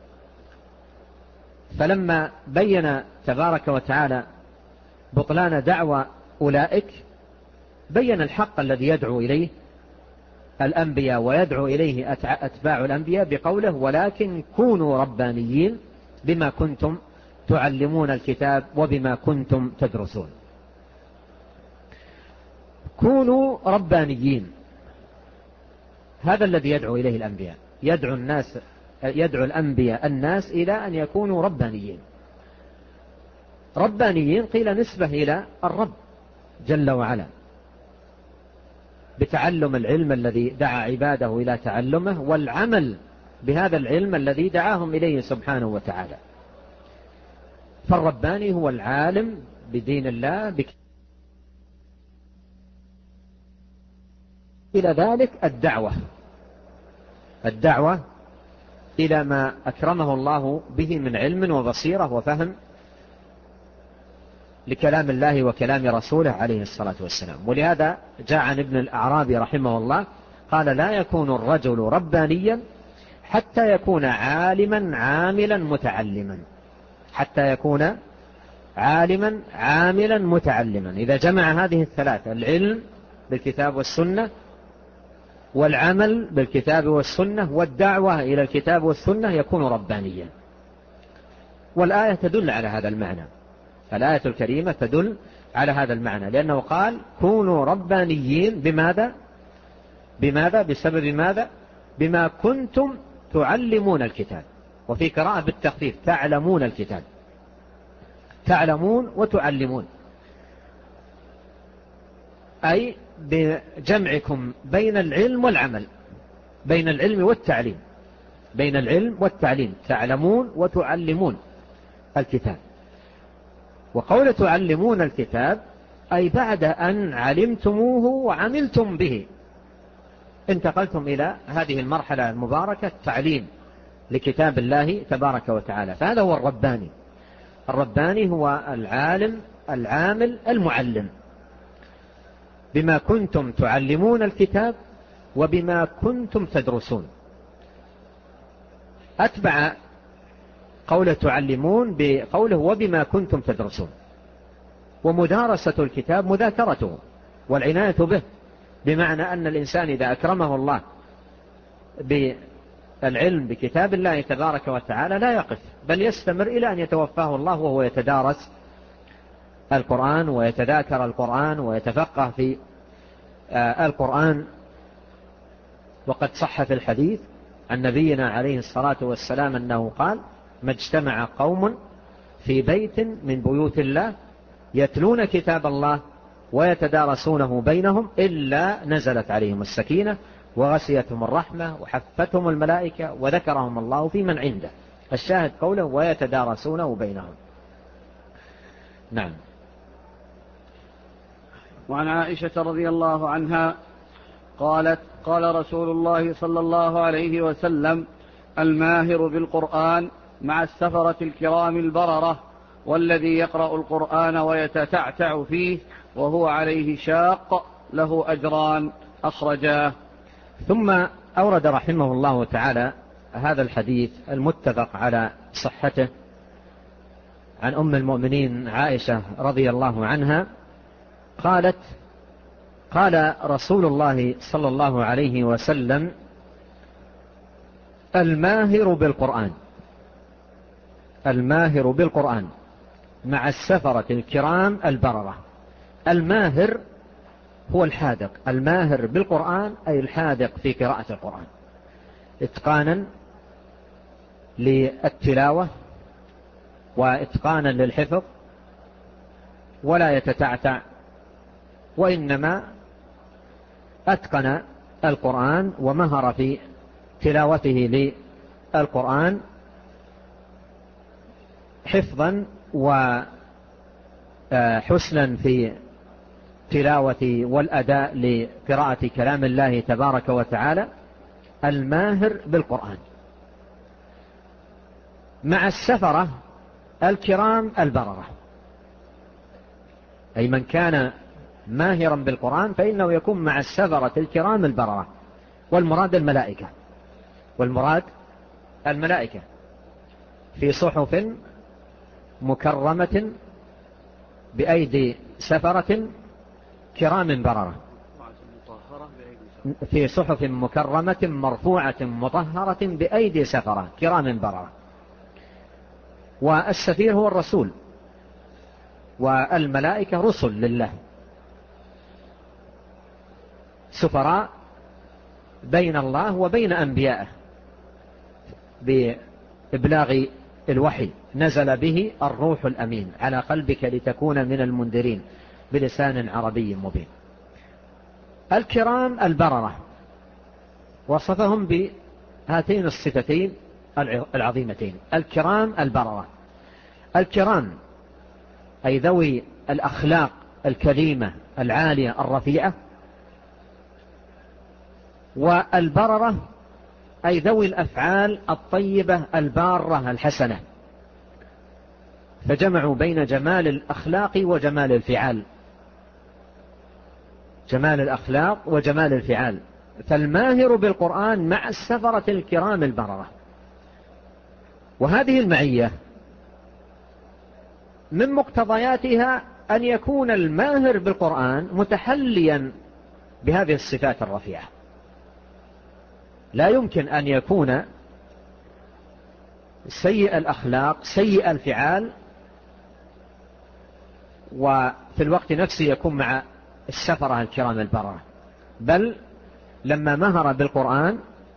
فلما بين تبارك وتعالى بطلان دعوى أولئك بين الحق الذي يدعو إليه الأنبياء ويدعو إليه أتباع الأنبياء بقوله: ولكن كونوا ربانيين بما كنتم تعلمون الكتاب وبما كنتم تدرسون. كونوا ربانيين، هذا الذي يدعو إليه الأنبياء. يدعو الناس يدعو الأنبياء الناس إلى أن يكونوا ربانيين. ربانيين قيل نسبة إلى الرب جل وعلا، بتعلم العلم الذي دعا عباده إلى تعلمه، والعمل بهذا العلم الذي دعاهم إليه سبحانه وتعالى. فالرباني هو العالم بدين الله بك... إلى ذلك الدعوة الدعوة إلى ما أكرمه الله به من علم وبصيرة وفهم لكلام الله وكلام رسوله عليه الصلاة والسلام. ولهذا جاء عن ابن الأعرابي رحمه الله قال: لا يكون الرجل ربانيا حتى يكون عالما عاملا متعلما. حتى يكون عالما عاملا متعلما. إذا جمع هذه الثلاثة، العلم بالكتاب والسنة، والعمل بالكتاب والسنة، والدعوة إلى الكتاب والسنة، يكون ربانيا. والآية تدل على هذا المعنى. الآية الكريمة تدل على هذا المعنى، لأنه قال: كونوا ربانيين بماذا؟ بماذا؟ بسبب ماذا؟ بما كنتم تعلمون الكتاب. وفي قراءة بالتخفيف: تعلمون الكتاب. تعلمون وتعلمون، أي بجمعكم بين العلم والعمل، بين العلم والتعليم، بين العلم والتعليم، تعلمون وتعلمون الكتاب. وقول تعلمون الكتاب أي بعد أن علمتموه وعملتم به انتقلتم إلى هذه المرحلة المباركة، التعليم لكتاب الله تبارك وتعالى. فهذا هو الرباني. الرباني هو العالم العامل المعلم، بما كنتم تعلمون الكتاب وبما كنتم تدرسون. أتبع قول تعلمون بقوله وبما كنتم تدرسون. ومدارسة الكتاب مذاكرته والعناية به، بمعنى أن الإنسان إذا أكرمه الله بالعلم بكتاب الله تبارك وتعالى لا يقف، بل يستمر إلى أن يتوفاه الله وهو يتدارس القرآن ويتذاكر القرآن ويتفقه في القرآن. وقد صح في الحديث عن نبينا عليه الصلاة والسلام أنه قال: ما اجتمع قوم في بيت من بيوت الله يتلون كتاب الله ويتدارسونه بينهم إلا نزلت عليهم السكينة وغشيتهم الرحمة وحفتهم الملائكة وذكرهم الله في من عنده. الشاهد قوله ويتدارسونه بينهم. نعم. وعن عائشة رضي الله عنها قالت: قال رسول الله صلى الله عليه وسلم: الماهر بالقرآن مع السفرة الكرام البررة، والذي يقرأ القرآن ويتتعتع فيه وهو عليه شاق له أجران، أخرجاه. ثم أورد رحمه الله تعالى هذا الحديث المتفق على صحته عن أم المؤمنين عائشة رضي الله عنها قالت: قال رسول الله صلى الله عليه وسلم: الماهر بالقرآن الماهر بالقرآن مع السفرة الكرام البررة. الماهر هو الحاذق، الماهر بالقرآن أي الحاذق في قراءة القرآن، إتقانا للتلاوة وإتقانا للحفظ، ولا يتتعتع، وإنما أتقن القرآن ومهر في تلاوته للقرآن حفظا وحسنا في تلاوة والأداء لقراءة كلام الله تبارك وتعالى. الماهر بالقرآن مع السفرة الكرام البررة، أي من كان ماهرا بالقرآن فإنه يكون مع السفرة الكرام البررة. والمراد الملائكة والمراد الملائكة في صحف مكرمة بأيدي سفرة كرام بررة، في صحف مكرمة مرفوعة مطهرة بأيدي سفرة كرام بررة. والسفير هو الرسول، والملائكة رسل لله، سفراء بين الله وبين أنبيائه بإبلاغ الوحي. نزل به الروح الأمين على قلبك لتكون من المنذرين بلسان عربي مبين. الكرام البررة وصفهم بهاتين الصفتين العظيمتين: الكرام البررة. الكرام أي ذوي الأخلاق الكريمة العالية الرفيعة، والبررة أي ذوي الأفعال الطيبة البارة الحسنة، فجمعوا بين جمال الأخلاق وجمال الفعال، جمال الأخلاق وجمال الفعال. فالماهر بالقرآن مع السفرة الكرام البررة. وهذه المعية من مقتضياتها أن يكون الماهر بالقرآن متحليا بهذه الصفات الرفيعة. لا يمكن أن يكون سيء الأخلاق سيء الفعال وفي الوقت نفسه يكون مع السفرة الكرام البررة. بل لما مهر بالقرآن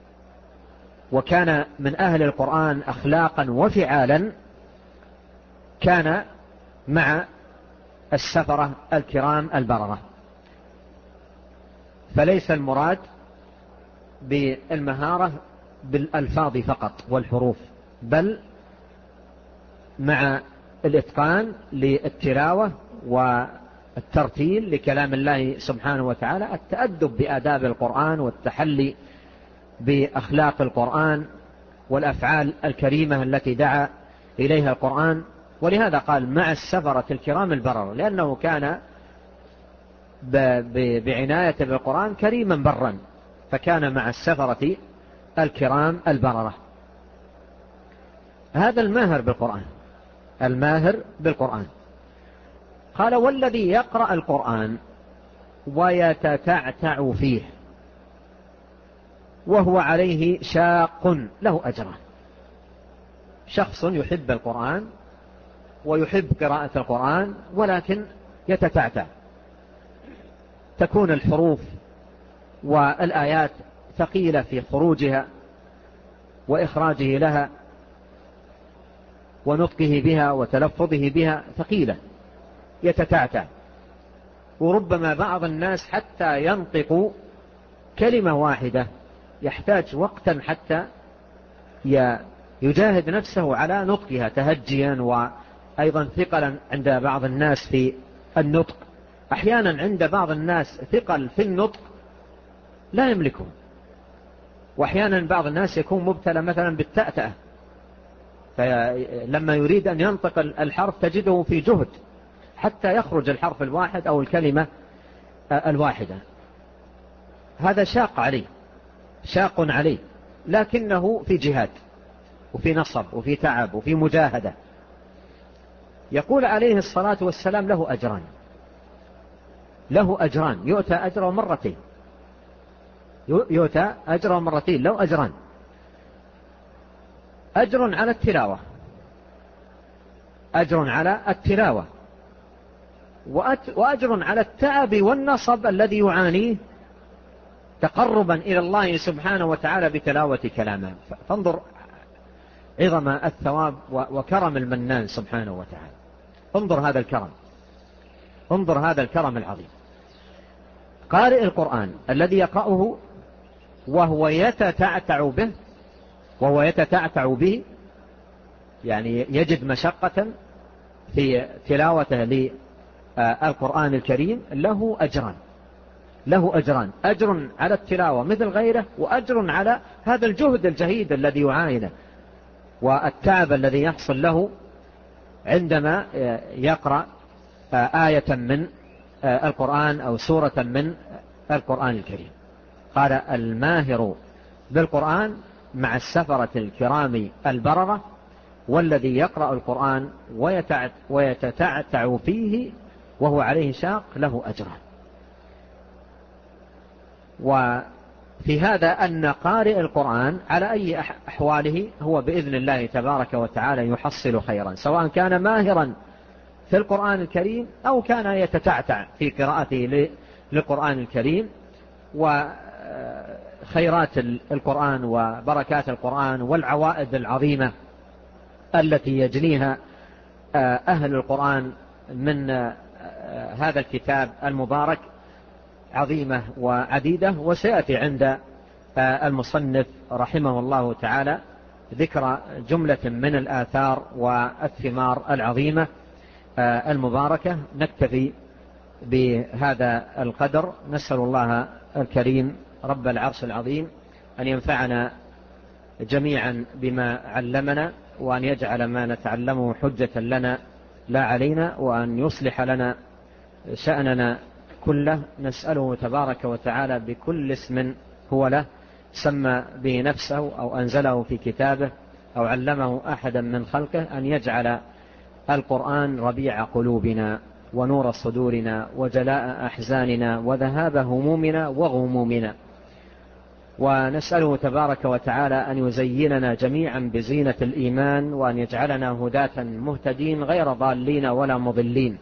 وكان من أهل القرآن أخلاقا وفعالا كان مع السفرة الكرام البررة. فليس المراد بالمهارة بالألفاظ فقط والحروف، بل مع الإتقان للتلاوة والترتيل لكلام الله سبحانه وتعالى، التأدب بآداب القرآن والتحلي بأخلاق القرآن والأفعال الكريمة التي دعا إليها القرآن. ولهذا قال مع السفرة الكرام البررة، لأنه كان بعناية بالقرآن كريما برا، فكان مع السفرة الكرام البررة. هذا الماهر بالقرآن، الماهر بالقرآن. قال والذي يقرأ القرآن ويتتعتع فيه وهو عليه شاق له أجران. شخص يحب القرآن ويحب قراءة القرآن ولكن يتتعتع، تكون الحروف والآيات ثقيلة في خروجها وإخراجه لها ونطقه بها وتلفظه بها ثقيلة، يتتعتع. وربما بعض الناس حتى ينطق كلمة واحدة يحتاج وقتا حتى يجاهد نفسه على نطقها تهجيا، وأيضا ثقلا عند بعض الناس في النطق. أحيانا عند بعض الناس ثقل في النطق لا يملكه، وأحيانا بعض الناس يكون مبتلى مثلا بالتأتأة، فلما يريد أن ينطق الحرف تجده في جهد حتى يخرج الحرف الواحد أو الكلمة الواحدة. هذا شاق عليه، شاق عليه، لكنه في جهاد وفي نصب وفي تعب وفي مجاهدة. يقول عليه الصلاة والسلام له أجران، له أجران، يؤتى أجره مرتين، يؤتى أجره مرتين، له أجران: أجر على التلاوة، أجر على التلاوة، وأجر على التعب والنصب الذي يعانيه تقربا إلى الله سبحانه وتعالى بتلاوة كلامه. فانظر عظم الثواب وكرم المنان سبحانه وتعالى. انظر هذا الكرم، انظر هذا الكرم العظيم. قارئ القرآن الذي يقرأه وهو يتتعتع به، وهو يتتعتع به يعني يجد مشقة في تلاوته للقرآن الكريم، له أجران، له أجران: أجر على التلاوة مثل غيره، وأجر على هذا الجهد الجهيد الذي يعاينه والتعب الذي يحصل له عندما يقرأ آية من القرآن أو سورة من القرآن الكريم. قال الماهر بالقرآن مع السفرة الكرام البررة، والذي يقرأ القرآن ويتتعتع فيه وهو عليه شاق له أجران. وفي هذا أن قارئ القرآن على أي أحواله هو بإذن الله تبارك وتعالى يحصل خيرا، سواء كان ماهرا في القرآن الكريم أو كان يتتعتع في قراءته للقرآن الكريم. وخيرات القرآن وبركات القرآن والعوائد العظيمة التي يجنيها أهل القرآن من هذا الكتاب المبارك عظيمة وعديدة. وسيأتي عند المصنف رحمه الله تعالى ذكر جملة من الآثار والثمار العظيمة المباركة. نكتفي بهذا القدر. نسأل الله الكريم رب العرش العظيم أن ينفعنا جميعا بما علمنا، وأن يجعل ما نتعلمه حجة لنا لا علينا، وأن يصلح لنا شأننا كله. نسأله تبارك وتعالى بكل اسم هو له سمى به نفسه أو أنزله في كتابه أو علمه أحدا من خلقه، أن يجعل القرآن ربيع قلوبنا ونور صدورنا وجلاء أحزاننا وذهاب همومنا وغمومنا. ونسأله تبارك وتعالى أن يزيننا جميعا بزينة الإيمان، وأن يجعلنا هداة مهتدين غير ضالين ولا مضلين.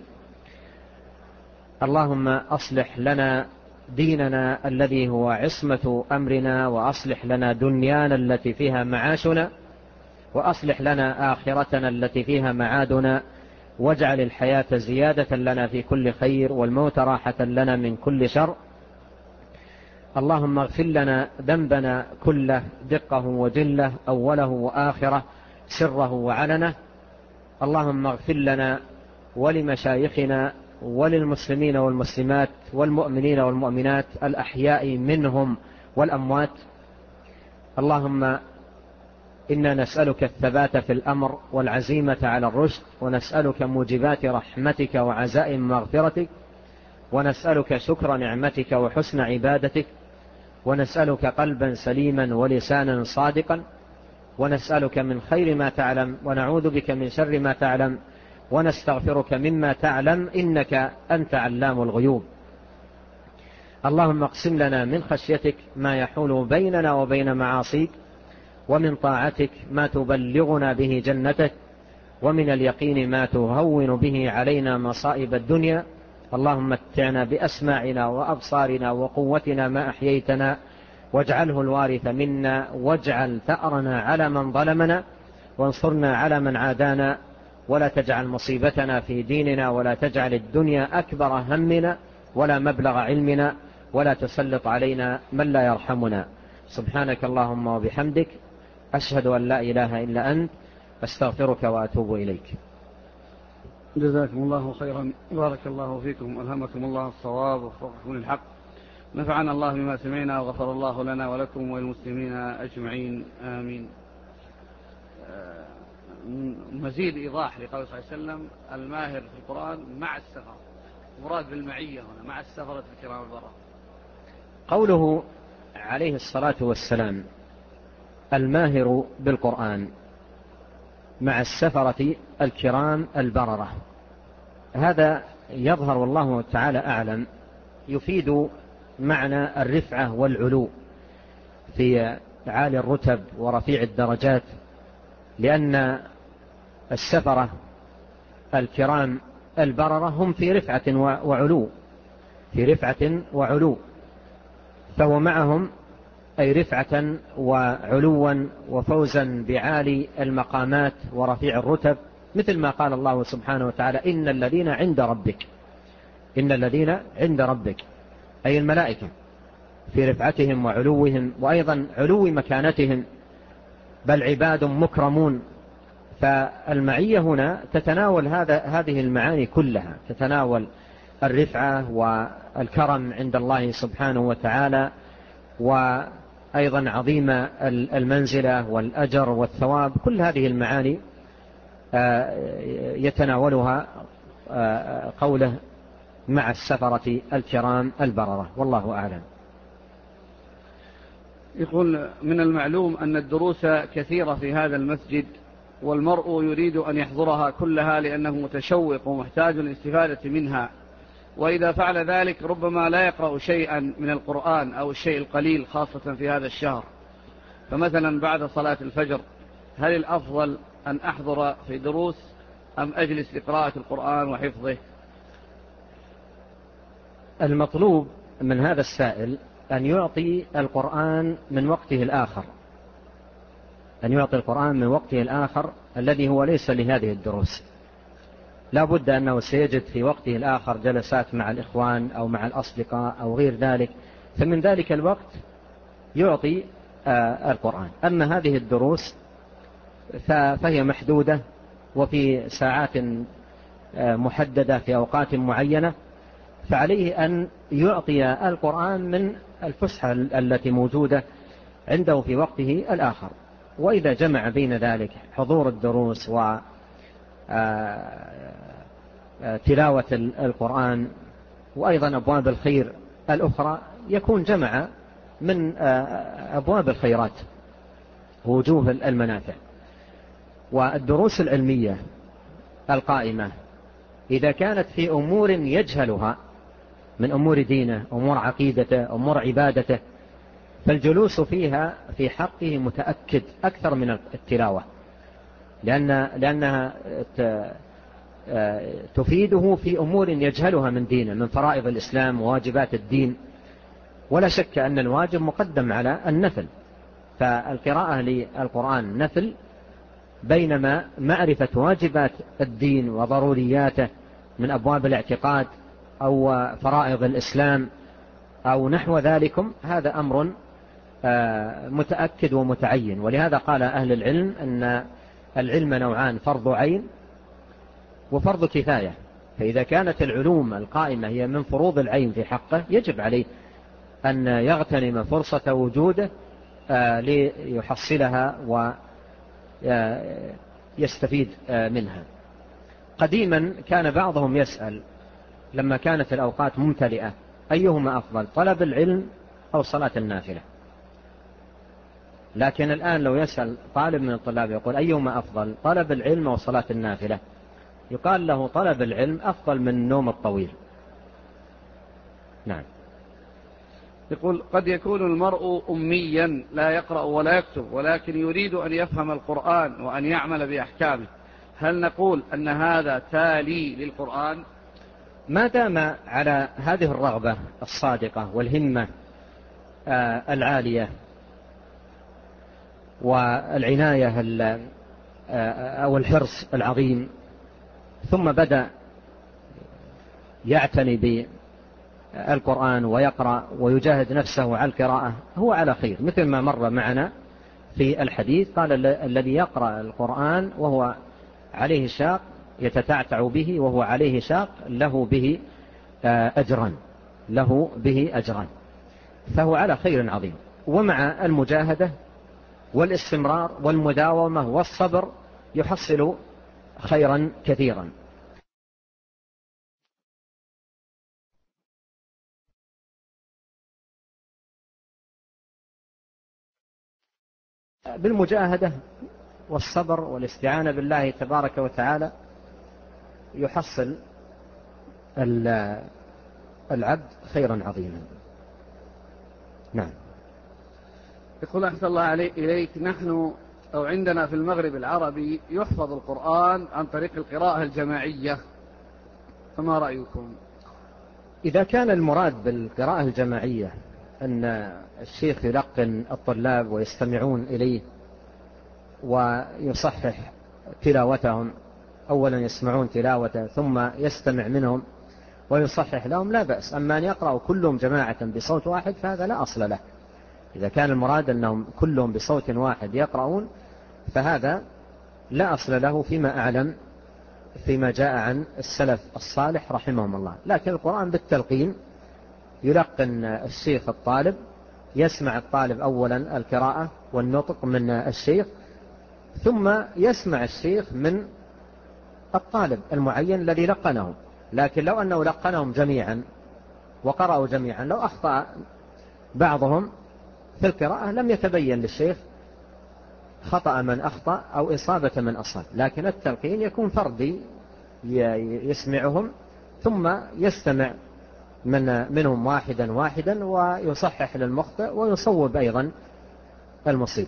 اللهم أصلح لنا ديننا الذي هو عصمة أمرنا، وأصلح لنا دنيانا التي فيها معاشنا، وأصلح لنا آخرتنا التي فيها معادنا، واجعل الحياة زيادة لنا في كل خير والموت راحة لنا من كل شر. اللهم اغفر لنا ذنبنا كله دقه وجله، أوله وآخره، سره وعلنه. اللهم اغفر لنا ولمشايخنا وللمسلمين والمسلمات والمؤمنين والمؤمنات الأحياء منهم والأموات. اللهم إنا نسألك الثبات في الأمر والعزيمة على الرشد، ونسألك موجبات رحمتك وعزائم مغفرتك، ونسألك شكر نعمتك وحسن عبادتك، ونسألك قلبا سليما ولسانا صادقا، ونسألك من خير ما تعلم ونعوذ بك من شر ما تعلم، ونستغفرك مما تعلم إنك أنت علام الغيوب. اللهم اقسم لنا من خشيتك ما يحول بيننا وبين معاصيك، ومن طاعتك ما تبلغنا به جنتك، ومن اليقين ما تهون به علينا مصائب الدنيا. اللهم متعنا بأسماعنا وأبصارنا وقوتنا ما أحييتنا، واجعله الوارث منا، واجعل ثأرنا على من ظلمنا، وانصرنا على من عادانا، ولا تجعل مصيبتنا في ديننا، ولا تجعل الدنيا أكبر همنا ولا مبلغ علمنا، ولا تسلط علينا من لا يرحمنا. سبحانك اللهم وبحمدك، أشهد أن لا إله إلا أنت، أستغفرك وأتوب إليك. جزاكم الله خيرا، بارك الله فيكم، ألهمكم الله الصواب ووفقكم للحق، نفعنا الله بما سمعنا، وغفر الله لنا ولكم وللمسلمين أجمعين، آمين. مزيد إيضاح لقول صلى الله عليه وسلم الماهر في القرآن مع السفر، مراد بالمعية هنا مع السفرة الكرام البررة. قوله عليه الصلاة والسلام الماهر بالقرآن مع السفرة الكرام البررة، هذا يظهر والله تعالى أعلم يفيد معنى الرفعة والعلو في عالي الرتب ورفيع الدرجات، لأن السفرة الكرام البررة هم في رفعة وعلو في رفعة وعلو فهو معهم أي رفعة وعلوا وفوزا بعالي المقامات ورفيع الرتب، مثل ما قال الله سبحانه وتعالى إن الذين عند ربك إن الذين عند ربك أي الملائكة في رفعتهم وعلوهم، وأيضا علو مكانتهم، بل عباد مكرمون. فالمعية هنا تتناول هذا هذه المعاني كلها، تتناول الرفعة والكرم عند الله سبحانه وتعالى، وأيضا عظيم المنزلة والأجر والثواب. كل هذه المعاني يتناولها قوله مع السفرة الكرام البررة، والله أعلم. يقول من المعلوم أن الدروس كثيرة في هذا المسجد، والمرء يريد أن يحضرها كلها لأنه متشوق ومحتاج للاستفادة منها، وإذا فعل ذلك ربما لا يقرأ شيئا من القرآن أو الشيء القليل خاصة في هذا الشهر. فمثلا بعد صلاة الفجر هل الأفضل أن أحضر في دروس أم أجلس لقراءة القرآن وحفظه؟ المطلوب من هذا السائل أن يعطي القرآن من وقته الآخر أن يعطي القرآن من وقته الآخر الذي هو ليس لهذه الدروس. لا بد أنه سيجد في وقته الآخر جلسات مع الإخوان أو مع الأصدقاء أو غير ذلك، فمن ذلك الوقت يعطي آه القرآن. أما هذه الدروس فهي محدودة وفي ساعات آه محددة في أوقات معينة، فعليه أن يعطي القرآن من الفسحة التي موجودة عنده في وقته الآخر. وإذا جمع بين ذلك حضور الدروس و تلاوة القرآن وأيضا أبواب الخير الأخرى، يكون جمع من أبواب الخيرات ووجوه المنافع. والدروس العلمية القائمة إذا كانت في أمور يجهلها من أمور دينه، أمور عقيدته، أمور عبادته، فالجلوس فيها في حقه متأكد أكثر من التلاوة، لأن لأنها تفيده في أمور يجهلها من دينه، من فرائض الإسلام وواجبات الدين. ولا شك أن الواجب مقدم على النفل، فالقراءة للقرآن نفل، بينما معرفة واجبات الدين وضرورياته من أبواب الاعتقاد أو فرائض الإسلام أو نحو ذلكم هذا أمر متأكد ومتعين. ولهذا قال أهل العلم أن العلم نوعان: فرض عين وفرض كفاية. فإذا كانت العلوم القائمة هي من فروض العين في حقه يجب عليه أن يغتنم فرصة وجوده ليحصلها ويستفيد منها. قديما كان بعضهم يسأل لما كانت الأوقات ممتلئة أيهما أفضل، طلب العلم أو صلاة النافلة؟ لكن الآن لو يسأل طالب من الطلاب يقول أيهما أفضل، طلب العلم أو صلاة النافلة، يقال له طلب العلم أفضل من النوم الطويل. نعم. يقول قد يكون المرء أميا لا يقرأ ولا يكتب ولكن يريد أن يفهم القرآن وأن يعمل بأحكامه، هل نقول أن هذا تالي للقرآن؟ ما دام على هذه الرغبة الصادقة والهمة العالية والعناية أو الحرص العظيم، ثم بدأ يعتني بالقرآن ويقرأ ويجاهد نفسه على القراءة، هو على خير، مثل ما مر معنا في الحديث قال الذي يقرأ القرآن وهو عليه شاق يتتعتع به وهو عليه شاق له به أجران له به أجران فهو على خير عظيم. ومع المجاهدة والاستمرار والمداومة والصبر يحصل خيرا كثيرا. بالمجاهدة والصبر والاستعانة بالله تبارك وتعالى يحصل العبد خيرا عظيما. نعم. يقول أحسن الله إليك، نحن أو عندنا في المغرب العربي يحفظ القرآن عن طريق القراءة الجماعية، فما رأيكم؟ إذا كان المراد بالقراءة الجماعية أن الشيخ يلقن الطلاب ويستمعون إليه ويصحح تلاوتهم، أولا يسمعون تلاوته ثم يستمع منهم ويصحح لهم، لا بأس. أما أن يقرأوا كلهم جماعة بصوت واحد فهذا لا أصل له. إذا كان المراد أنهم كلهم بصوت واحد يقرؤون فهذا لا أصل له فيما أعلم فيما جاء عن السلف الصالح رحمهم الله. لكن القرآن بالتلقين، يلقن الشيخ الطالب، يسمع الطالب أولا القراءة والنطق من الشيخ، ثم يسمع الشيخ من الطالب المعين الذي لقنه. لكن لو أنه لقنهم جميعا وقرأوا جميعا، لو أخطأ بعضهم في القراءة لم يتبين للشيخ خطأ من أخطأ أو إصابة من أصاب. لكن التلقين يكون فردي، يسمعهم ثم يستمع من منهم واحدا واحدا ويصحح للمخطئ ويصوب أيضا المصيب.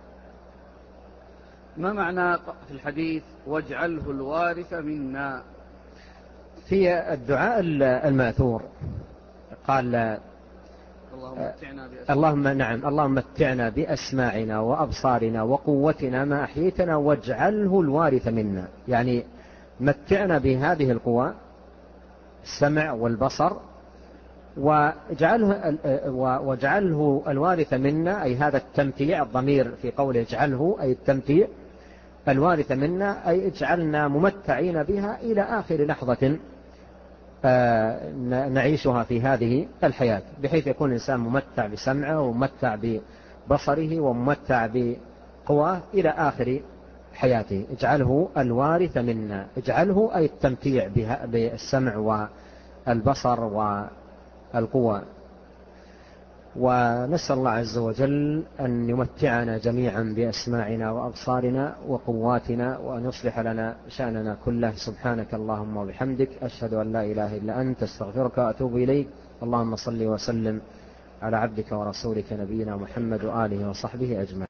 ما معنى في الحديث واجعله الوارث منا؟ في الدعاء الماثور قال اللهم نعم اللهم متعنا بأسماعنا وأبصارنا وقوتنا ما أحييتنا واجعله الوارث منا، يعني متعنا بهذه القوى السمع والبصر واجعله, واجعله الوارث منا، أي هذا التمتيع، الضمير في قوله اجعله أي التمتيع، الوارث منا أي اجعلنا ممتعين بها إلى آخر لحظة نعيشها في هذه الحياة، بحيث يكون الإنسان ممتع بسمعه وممتع ببصره وممتع بقواه إلى آخر حياته. اجعله الوارث منا، اجعله أي التمتيع بالسمع والبصر والقوى. ونسأل الله عز وجل أن يمتعنا جميعا بأسماعنا وأبصارنا وقواتنا وأن يصلح لنا شأننا كله. سبحانك اللهم وبحمدك، أشهد أن لا إله إلا أنت، استغفرك وأتوب إليك. اللهم صل وسلم على عبدك ورسولك نبينا محمد وآله وصحبه أجمعين.